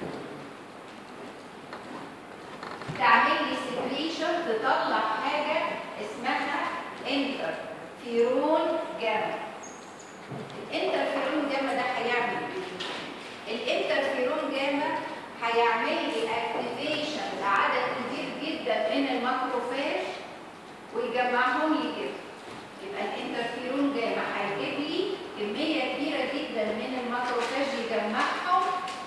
تعمل لي سكريشن تطلع حاجه اسمها انترفيرون جاما. الانترفيرون جاما ده هيعمل ايه؟ الانترفيرون جاما هيعمل لي اكتيفيشن لعدد كبير جدا من الماكروفاج ويجمعهم لي كده. يبقى الانترفيرون جاما هيجيب لي كميه كبيره جدا من الماكروفاج يجمعهم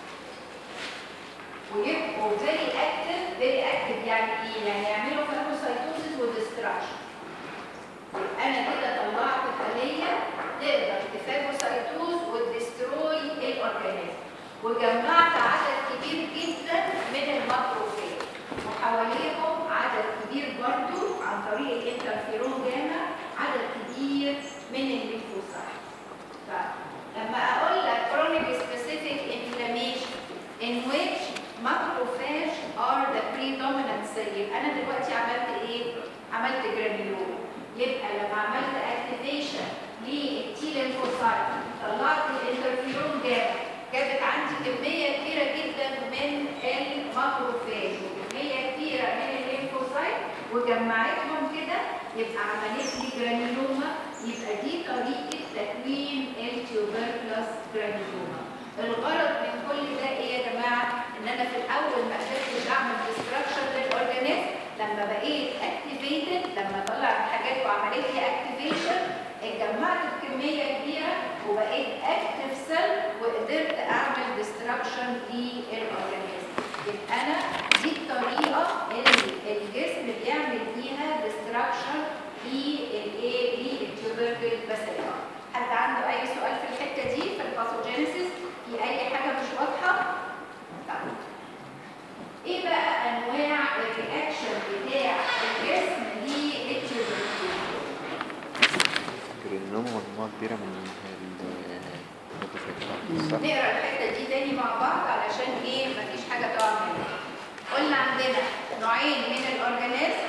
ويبقوا فيري اكتف. فيري اكتف يعني ايه؟ يعني يعملوا فاجوسايتوزيس وديستراكشن. يبقى انا كده طلعت خليه تقدر تفاجوسايتوز وتدستروي الاورجانيزم، وجمعت عدد كبير جدا من الماكروفاج وحواليهم عدد كبير برضو عن طريق الانترفيرون جاما عدد كبير من الليمفوسايت. فلما اقول لك chronic specific inflammation in which macrophage are the predominant cell، يبقى انا دلوقتي عملت ايه؟ عملت جرانيولوما. يبقى لما عملت اكتيفيشن للتي ليمفوسايت طلعت الانترفيرون جاما، جابت عندي كميه كبيره جدا من الماكروفاج وكميه كبيره من الليمفوسايت وجمعتهم كده، يبقى عملت لي جرانيولوما. يبقى دي طريقه تكوين التيوبركلوس جرانيولوما. الغرض من كل ده ايه يا جماعه؟ ان انا في الاول ما قدرتش اعمل ديستراكشن للاورجانيزم، لما بقيت اكتيفيتد، لما طلعت حاجات وعملت لي اكتيفيشن اتجمعت بكميه كبيره وبقيت اكتف سيل وقدرت اعمل ديستراكشن للاورجانيزم. يبقى انا دي الطريقه اللي الجسم بيعمل بيها ديستراكشن للايه؟ للتيوبركل باسيلي. حد عنده اي سؤال في الحته دي في الباثوجينيسيس؟ في اي حاجه مش واضحه؟ طيب ايه بقى انواع الرياكشن بتاع الجسم للتيوبركل؟ جرانيولوما مجموعة كبيرة من نقرا الحته دي تاني مع بعض علشان ايه مفيش حاجه تقع مننا. قلنا عندنا نوعين من الاورجانيزم.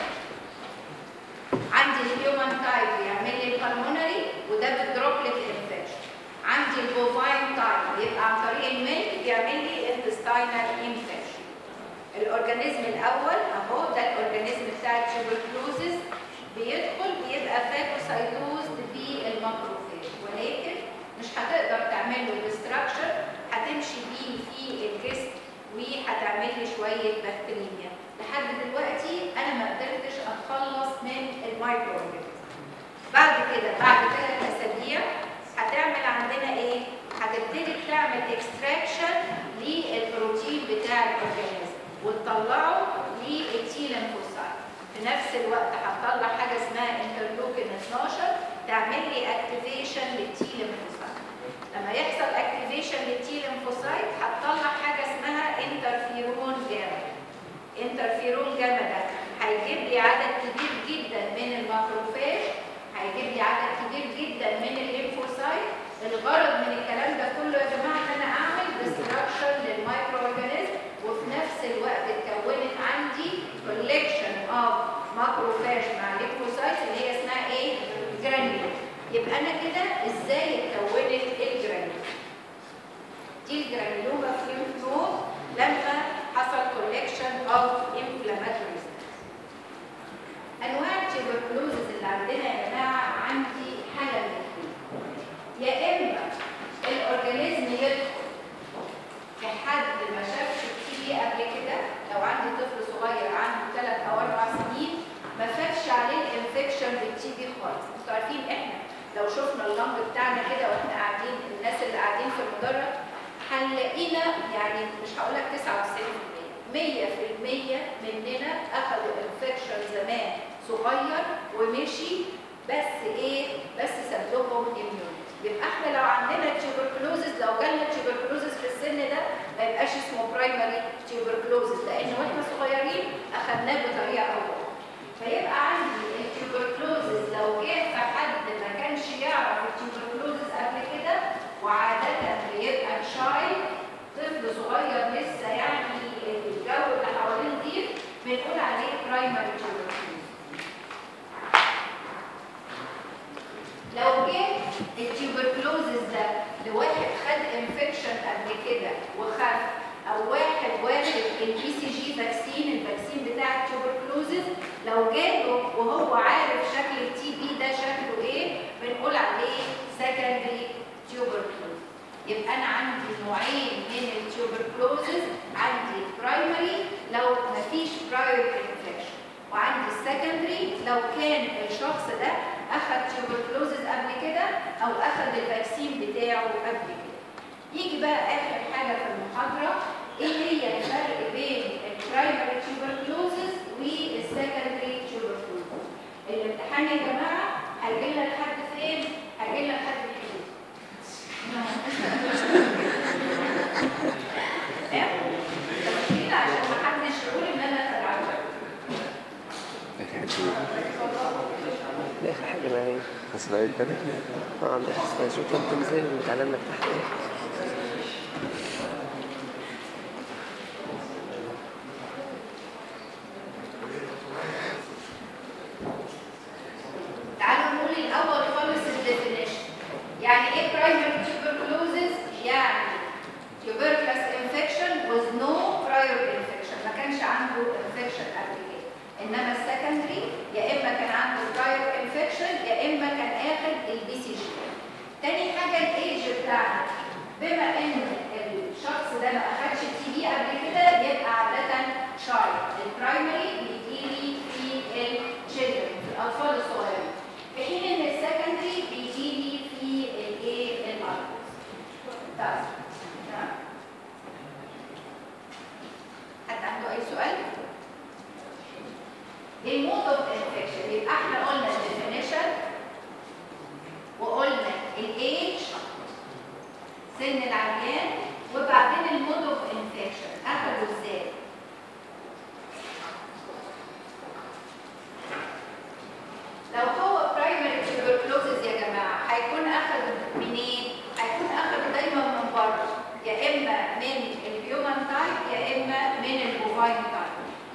عندي الهيومن تايب بيعمل لي البلمونري وده بالدروبلت انفكشن. عندي البوفاين تايب يبقى عن طريق الميلك بيعمل لي انتستاينال انفكشن. الاورجانيزم الاول اهو ده الاورجانيزم بتاع التيوبركلوزس، بيدخل بيبقى فاجوسايتوزد في الماكروفاج، ولكن مش هتقدر تعمل له ديستراكشن، هتمشي بيه في الجسم وهتعمل لي شويه بكتيريا. لحد دلوقتي انا ما قدرتش اتخلص من المايكرو اورجانيزم. بعد كده بعد ثلاث اسابيع هتعمل عندنا ايه؟ هتبتدي تعمل اكستراكشن للبروتين بتاع الاورجانيزم وتطلعه للتي ليمفوسايت. في نفس الوقت هتطلع حاجه اسمها انترلوكين اتناشر تعمل لي اكتيفيشن للتي ليمفوسايت. لما يحصل اكتيفيشن للتي ليمفوسايت هتطلع حاجه اسمها انترفيرون جاما. انترفيرون جاما ده هيجيب لي عدد كبير جدا من الماكروفاج، هيجيب لي عدد كبير جدا من الليمفوسايت. الغرض من الكلام ده كله يا جماعه ان انا اعمل ديستراكشن للمايكرو اورجانيزم، وفي نفس الوقت اتكونت عندي كولكشن اوف ماكروفاج مع ليمفوسايت اللي هي اسمها ايه؟ جرانيول. يبقى انا كده ازاي اتكونت الجرانيول؟ دي الجرانيولوما في الليمف نود لما حصل كولكشن اوف انفلاماتوري. انواع التيوبركلوزز اللي عندنا يا جماعه عندي حاجه من الاثنين. يا اما الاورجانيزم يدخل في حد ما شافش التي بي قبل كده، لو عندي طفل صغير عنده ثلاث او اربع سنين ما فاتش عليه الانفكشن بالتي بي خالص. انتوا عارفين احنا لو شفنا اللمب بتاعنا كده واحنا قاعدين، الناس اللي قاعدين في المدرج هنلاقينا يعني مش هقول لك تسعة وتسعين بالمية مية بالمية مننا اخذوا انفكشن زمان صغير ومشي، بس ايه؟ بس ساب لهم اميونيتي. يبقى احنا لو عندنا تيوبركلوزس، لو جالنا تيوبركلوزس في السن ده ما يبقاش اسمه برايمري تيوبركلوزس، لان واحنا صغيرين اخذناه بطريقه او اخرى. فيبقى عندي التيوبركلوزس لو جه في حد ما كانش يعرف التيوبركلوزس قبل كده، وعاده بيبقى شاي طفل صغير لسه يعني الجو اللي حواليه نضيف، بنقول عليه برايمري تيوبركلوزس. لو جه التيوبركلوزس ده لواحد خد انفكشن قبل كده وخف، او واحد واخد البي سي جي فاكسين، الفاكسين بتاع التيوبركلوزس، لو جاله وهو عارف شكل التي بي ده شكله ايه، بنقول عليه سكندري تيوبركلوزس. يبقى انا عندي نوعين من التيوبركلوزس، عندي برايمري لو مفيش براير انفكشن، وعندي السكندري لو كان الشخص ده اخذ تيوبركلوزس قبل كده او اخذ الفاكسين بتاعه قبل كده. يجي بقى اخر حاجه في المحاضره، ايه هي الفرق بين البرايمري تيوبركلوزس والسكندري تيوبركلوزس؟ الامتحان يا جماعه هيجي لنا لحد فين؟ هيجي لنا لحد الحدود. تمام؟ عشان ما حدش يقول ان انا تبعت. ده اخر حاجه بقى ايه؟ اسرائيل كده؟ اه عندي اسرائيل. شوف انت ازاي بتعلم لك تحت ايه. تعالوا نقول الاول خالص الديفينيشن. يعني ايه برايمري تيوبركلوزس؟ يعني tuberculous infection with no prior infection، ما كانش عنده infection قبل كده. انما السكندري يا اما كان عنده prior infection يا اما كان اخد البي سي جي. تاني حاجه الايج بتاعنا، بما ان الشخص ده ما اخدش تي بي قبل كده يبقى عاده شاي. البرايمري بيجيلي في الشيلدرن، في الاطفال الصغيرين، في حين ان السكندري بيجيلي في الايه؟ الادلتس. طيب حد عنده اي سؤال؟ المود اوف انفكشن، يبقى احنا قلنا الديفينيشن وقلنا الايج سن العيان، وبعدين المود اوف انفكشن اخده ازاي؟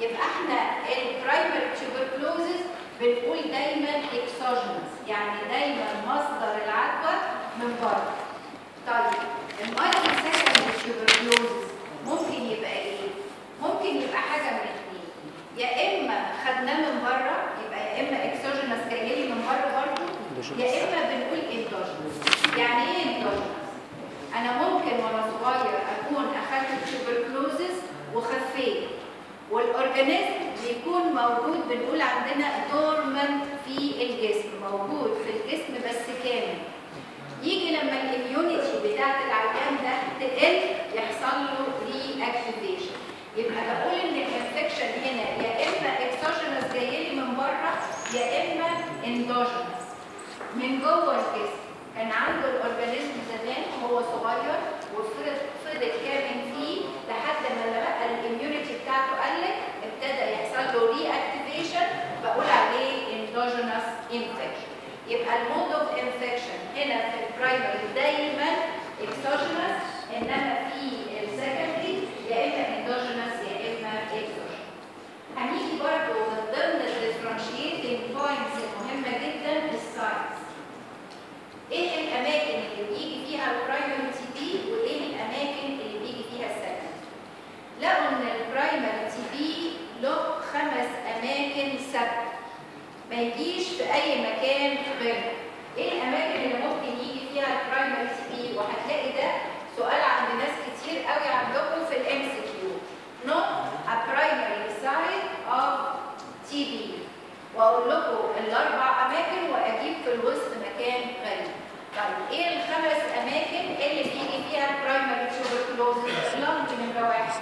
يبقى احنا البرايمري تيوبركلوزز بنقول دايما اكسوجينس، يعني دايما مصدر العدوى من بره. طيب المالتي سكندري تيوبركلوزز ممكن يبقى ايه؟ ممكن يبقى حاجه من اثنين، يا اما خدناه من بره يبقى يا اما اكسوجينس جاي لي من بره برضه، يا اما بنقول اندوجينس. يعني ايه اندوجينس؟ انا ممكن وانا صغير اكون اخدت التيوبركلوزز وخفيت، والاورجانيزم بيكون موجود، بنقول عندنا دورمنت في الجسم، موجود في الجسم بس كامل. يجي لما الاميونيتي بتاعت العيان ده تقل يحصل له ري اكتيفيشن. يبقى بقول ان الانفكشن هنا يا اما اكسوجينس جاي لي من بره يا اما اندوجينس من جوه الجسم. كان عنده الاورجانيزم زمان وهو صغير وفضل فضل كامل فيه لحد ما لما بقى الاميونيتي بتاعته قلت ابتدى يحصل له ري اكتيفيشن، بقول عليه اندوجينس انفكشن. يبقى المود اوف انفكشن هنا في البرايمري دايما اكسوجينس، انما في السكندري يا اما اندوجينس يا اما اكسوجينس. هنيجي برضه من ضمن الديفرنشيتنج بوينتس المهمه جدا الساينس. ايه الاماكن اللي بيجي فيها البرايمري تي بي وايه الاماكن اللي بيجي فيها السكندري؟ لقوا ان البرايمري تي بي له خمس اماكن ثابته ما يجيش في اي مكان غيرها. ايه الاماكن اللي ممكن يجي فيها البرايمري تي بي؟ وهتلاقي ده سؤال عند ناس كتير قوي عندكم في الام سي كيو. نوت ا برايمري سايت اوف تي بي، واقول لكم الاربع اماكن واجيب في الوسط مكان غريب. طيب ايه الخمس اماكن اللي بيجي فيها البرايمري تيوبركلوزز؟ اللنج نمره واحد،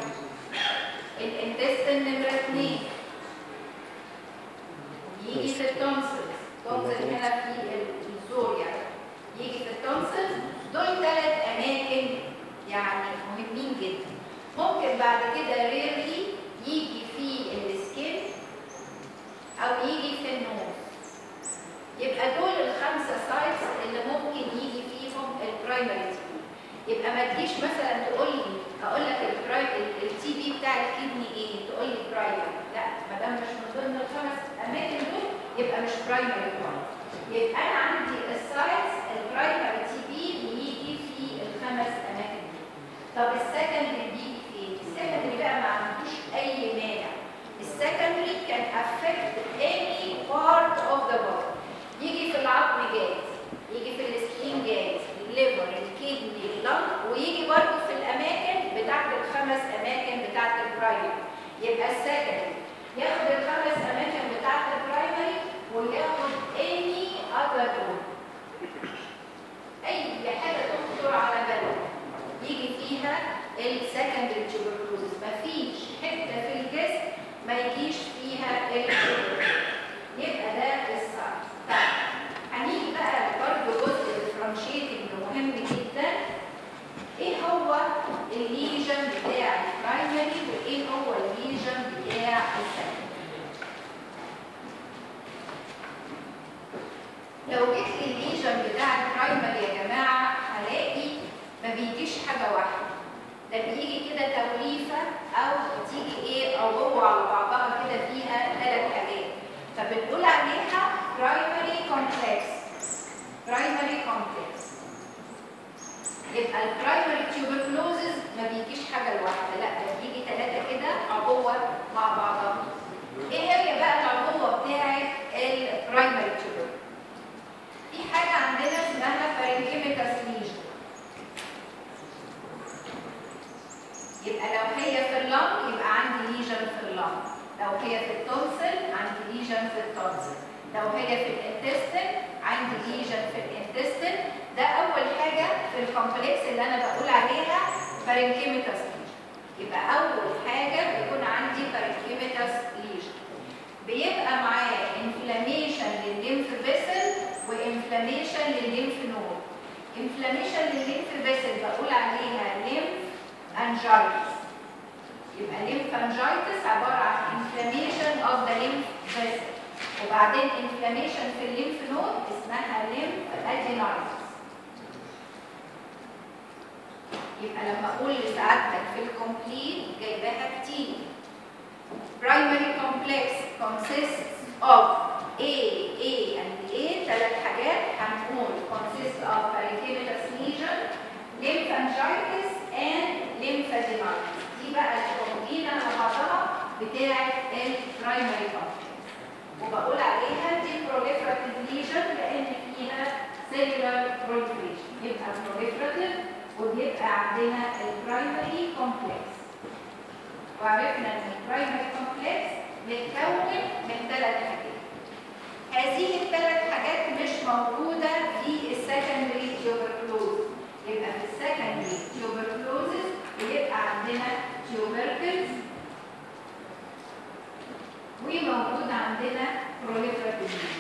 الانتستين نمره اثنين، يجي في التونسلز، التونسل هنا في الزور يعني يجي في التونسلز. دول ثلاث اماكن يعني مهمين جدا. ممكن بعد كده ريرلي يجي في السكين او يجي في النوز. يبقى دول الخمسه سايتس اللي ممكن يجي فيهم البرايمري تي بي. يبقى ما تجيش مثلا تقول لي اقول لك التي بي بتاع الكدني ايه، تقول لي برايمري، لا ما دام مش من ضمن الخمس اماكن دول يبقى مش برايمري بوينت. يبقى انا عندي السايتس البرايمري تي بي بيجي في الخمس اماكن دول. طب السكندري بيجي فين؟ السكندري بقى ما عندوش اي مانع. السكندري كان affect any part of the body. يجي في العظم جاز، يجي في السكين جاز، الليفر، الكدني، اللنج، ويجي برضه في الاماكن بتاعت الخمس اماكن بتاعت البرايمري. يبقى السكندري ياخد الخمس اماكن بتاعت البرايمري وياخد any other one. اي حاجه تخطر على بالك يجي فيها السكندري تيوبركلوزز. مفيش حته في الجسم ما يجيش فيها التيوبركلوزز. يبقى ده الساينس. طيب هنيجي بقى برضه جزء ديفرنشيتنج مهم جدا. ايه هو الليجن بتاع البرايمري وايه هو الليجن بتاع السكندري؟ لو جيت الليجن بتاع البرايمري يا جماعه هلاقي ما بيجيش حاجه واحده، ده بيجي كده توليفه او بتيجي ايه عبوه على بعضها كده فيها ثلاث حاجات، فبنقول عليها برايمري كومبلكس. برايمري كومبلكس. يبقى البرايمري تيوبركلوزز ما بيجيش حاجه لوحدها، لا ده بيجي ثلاثه كده عبوه مع بعضها. ايه هي بقى العبوه بتاعت البرايمري تيوبركلوز؟ في حاجه عندنا اسمها بارينكيميتاس ليجن. يبقى لو هي في اللنج يبقى عندي ليجن في اللنج، لو هي في التونسل عندي ليجن في التونسل، لو هي في الانتستين عندي ليجن في الانتستين. ده اول حاجه في الكومبلكس اللي انا بقول عليها بارينكيميتاس ليجن. يبقى اول حاجه بيكون عندي بارينكيميتاس ليجن، بيبقى معاه انفلاميشن للليمف فيسل وانفلاميشن للليمف نود. انفلاميشن للليمف فيسل بقول عليها ليمف انجايتس. يبقى ليمف انجايتس عباره عن انفلاميشن اوف ذا ليمف فيسل، وبعدين انفلاميشن في الليمف نود اسمها ليمف ادينايتس. يبقى لما اقول لسعادتك في الكومبليت جايباها كتير primary complex consists of A, A and A. ثلاث حاجات هنقول consists of erythematous lesion, lymphangitis and lymphadenitis. دي بقى الكومبينة على بعضها بتاعة البرايمري complex. وبقول عليها دي proliferative lesion لأن فيها cellular proliferation. يبقى proliferative وبيبقى عندنا البرايمري complex. وعرفنا ان البرايمري complex بيتكون من ثلاث حاجات. هذه الثلاث حاجات مش موجودة في السكندري تيوبركلوز. يبقى في السكندري تيوبركلوزز بيبقى عندنا تيوبركلز وموجود عندنا proliferative.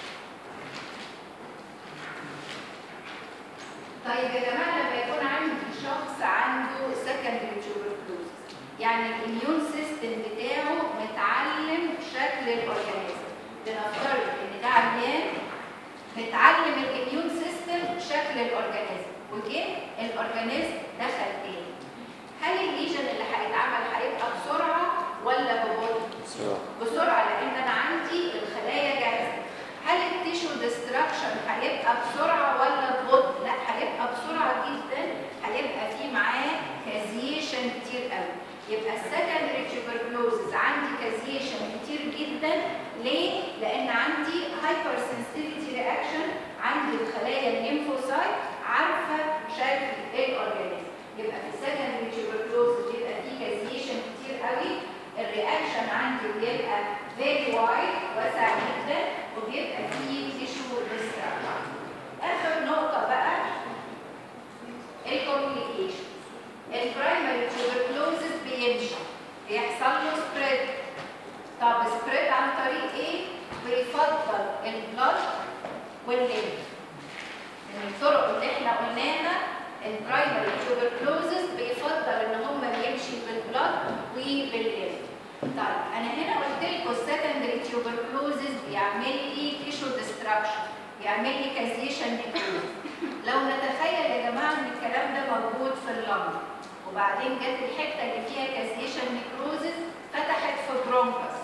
طيب يا جماعة لما يكون عندي شخص عنده سكندري تيوبركلوز يعني الاميون سيستم بتاعه متعلم شكل الاورجانيزم. لنفترض ان ده عيان متعلم الاميون سيستم شكل الاورجانيزم وجه الاورجانيزم دخل تاني، هل الليجن اللي هيتعمل هيبقى بسرعه ولا ببطء؟ بسرعه. بسرعه لان انا عندي الخلايا جاهزه. هل التيشو ديستراكشن هيبقى بسرعه ولا ببطء؟ لا هيبقى بسرعه جدا، هيبقى في معاه كازيشن كتير قوي. يبقى السكندري تيوبركلوزز عندي كازيشن كتير جدا. ليه؟ لان عندي هايبر سنسيتيفيتي رياكشن، عندي الخلايا الليمفوسايت عارفه شكل الاورجانيزم. يبقى في السكندري تيوبركلوزز بيبقى فيه كازيشن كتير قوي، الرياكشن عندي بيبقى فيري وايد واسع جدا وبيبقى فيه تيشو ديستراكشن. اخر نقطه بقى الكومبليكيشن. البرايمري تيوبركلوزز بيمشي بيحصل له سبريد. طب سبريد عن طريق ايه؟ بيفضل البلاد والليمف. من الطرق اللي احنا قلناها البرايمري تيوبركلوزز بيفضل ان هم يمشي بالبلاد وبالليمف. طيب انا هنا قلت لكم السكندري تيوبركلوزز بيعمل لي تيشو ديستراكشن، بيعمل لي كازيشن نيكروز. لو نتخيل يا جماعه ان الكلام ده موجود في اللنج وبعدين جت الحته اللي فيها كازيشن نيكروزز فتحت في برونكس،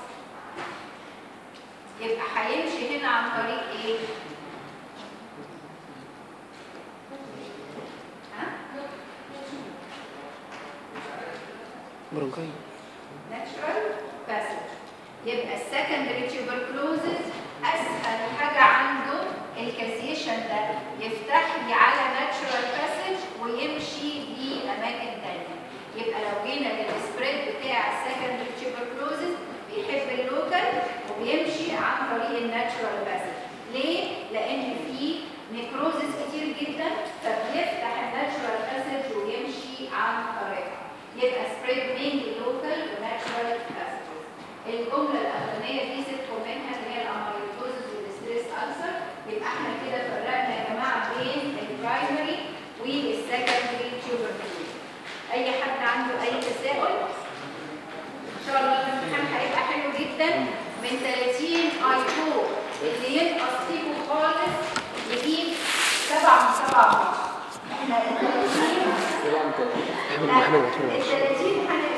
يبقى هيمشي هنا عن طريق ايه؟ ها؟ برونكاي. ناتشرال باسج. يبقى السكندري تيوبركلوزز اسهل حاجه عنده الكازيشن ده يفتح لي على ناتشرال باسج ويمشي لاماكن ثانيه. يبقى لو جينا للسبريد بتاع السكندري تيوبركلوزز بيحب اللوكال وبيمشي عن طريق الناتشرال باسج. ليه؟ لان في نيكروزز كتير جدا فبيفتح الناتشرال باسج ويمشي عن طريقها. يبقى سبريد مين لوكال وناتشرال باسج. الجمله الاولانيه دي سيبكم منها اللي هي الاميلويدوزز والستريس ألسر. يبقى احنا كده فرقنا يا جماعه بين البرايمري والسكندري تيوبركلوز. اي حد عنده اي تساؤل؟ ان شاء الله الامتحان هيبقى حلو جدا. من ثلاثين اي فور اللي ينقص فيكم خالص يجيب سبعة من سبعة. احنا ال ثلاثين محمد محمد ال ثلاثين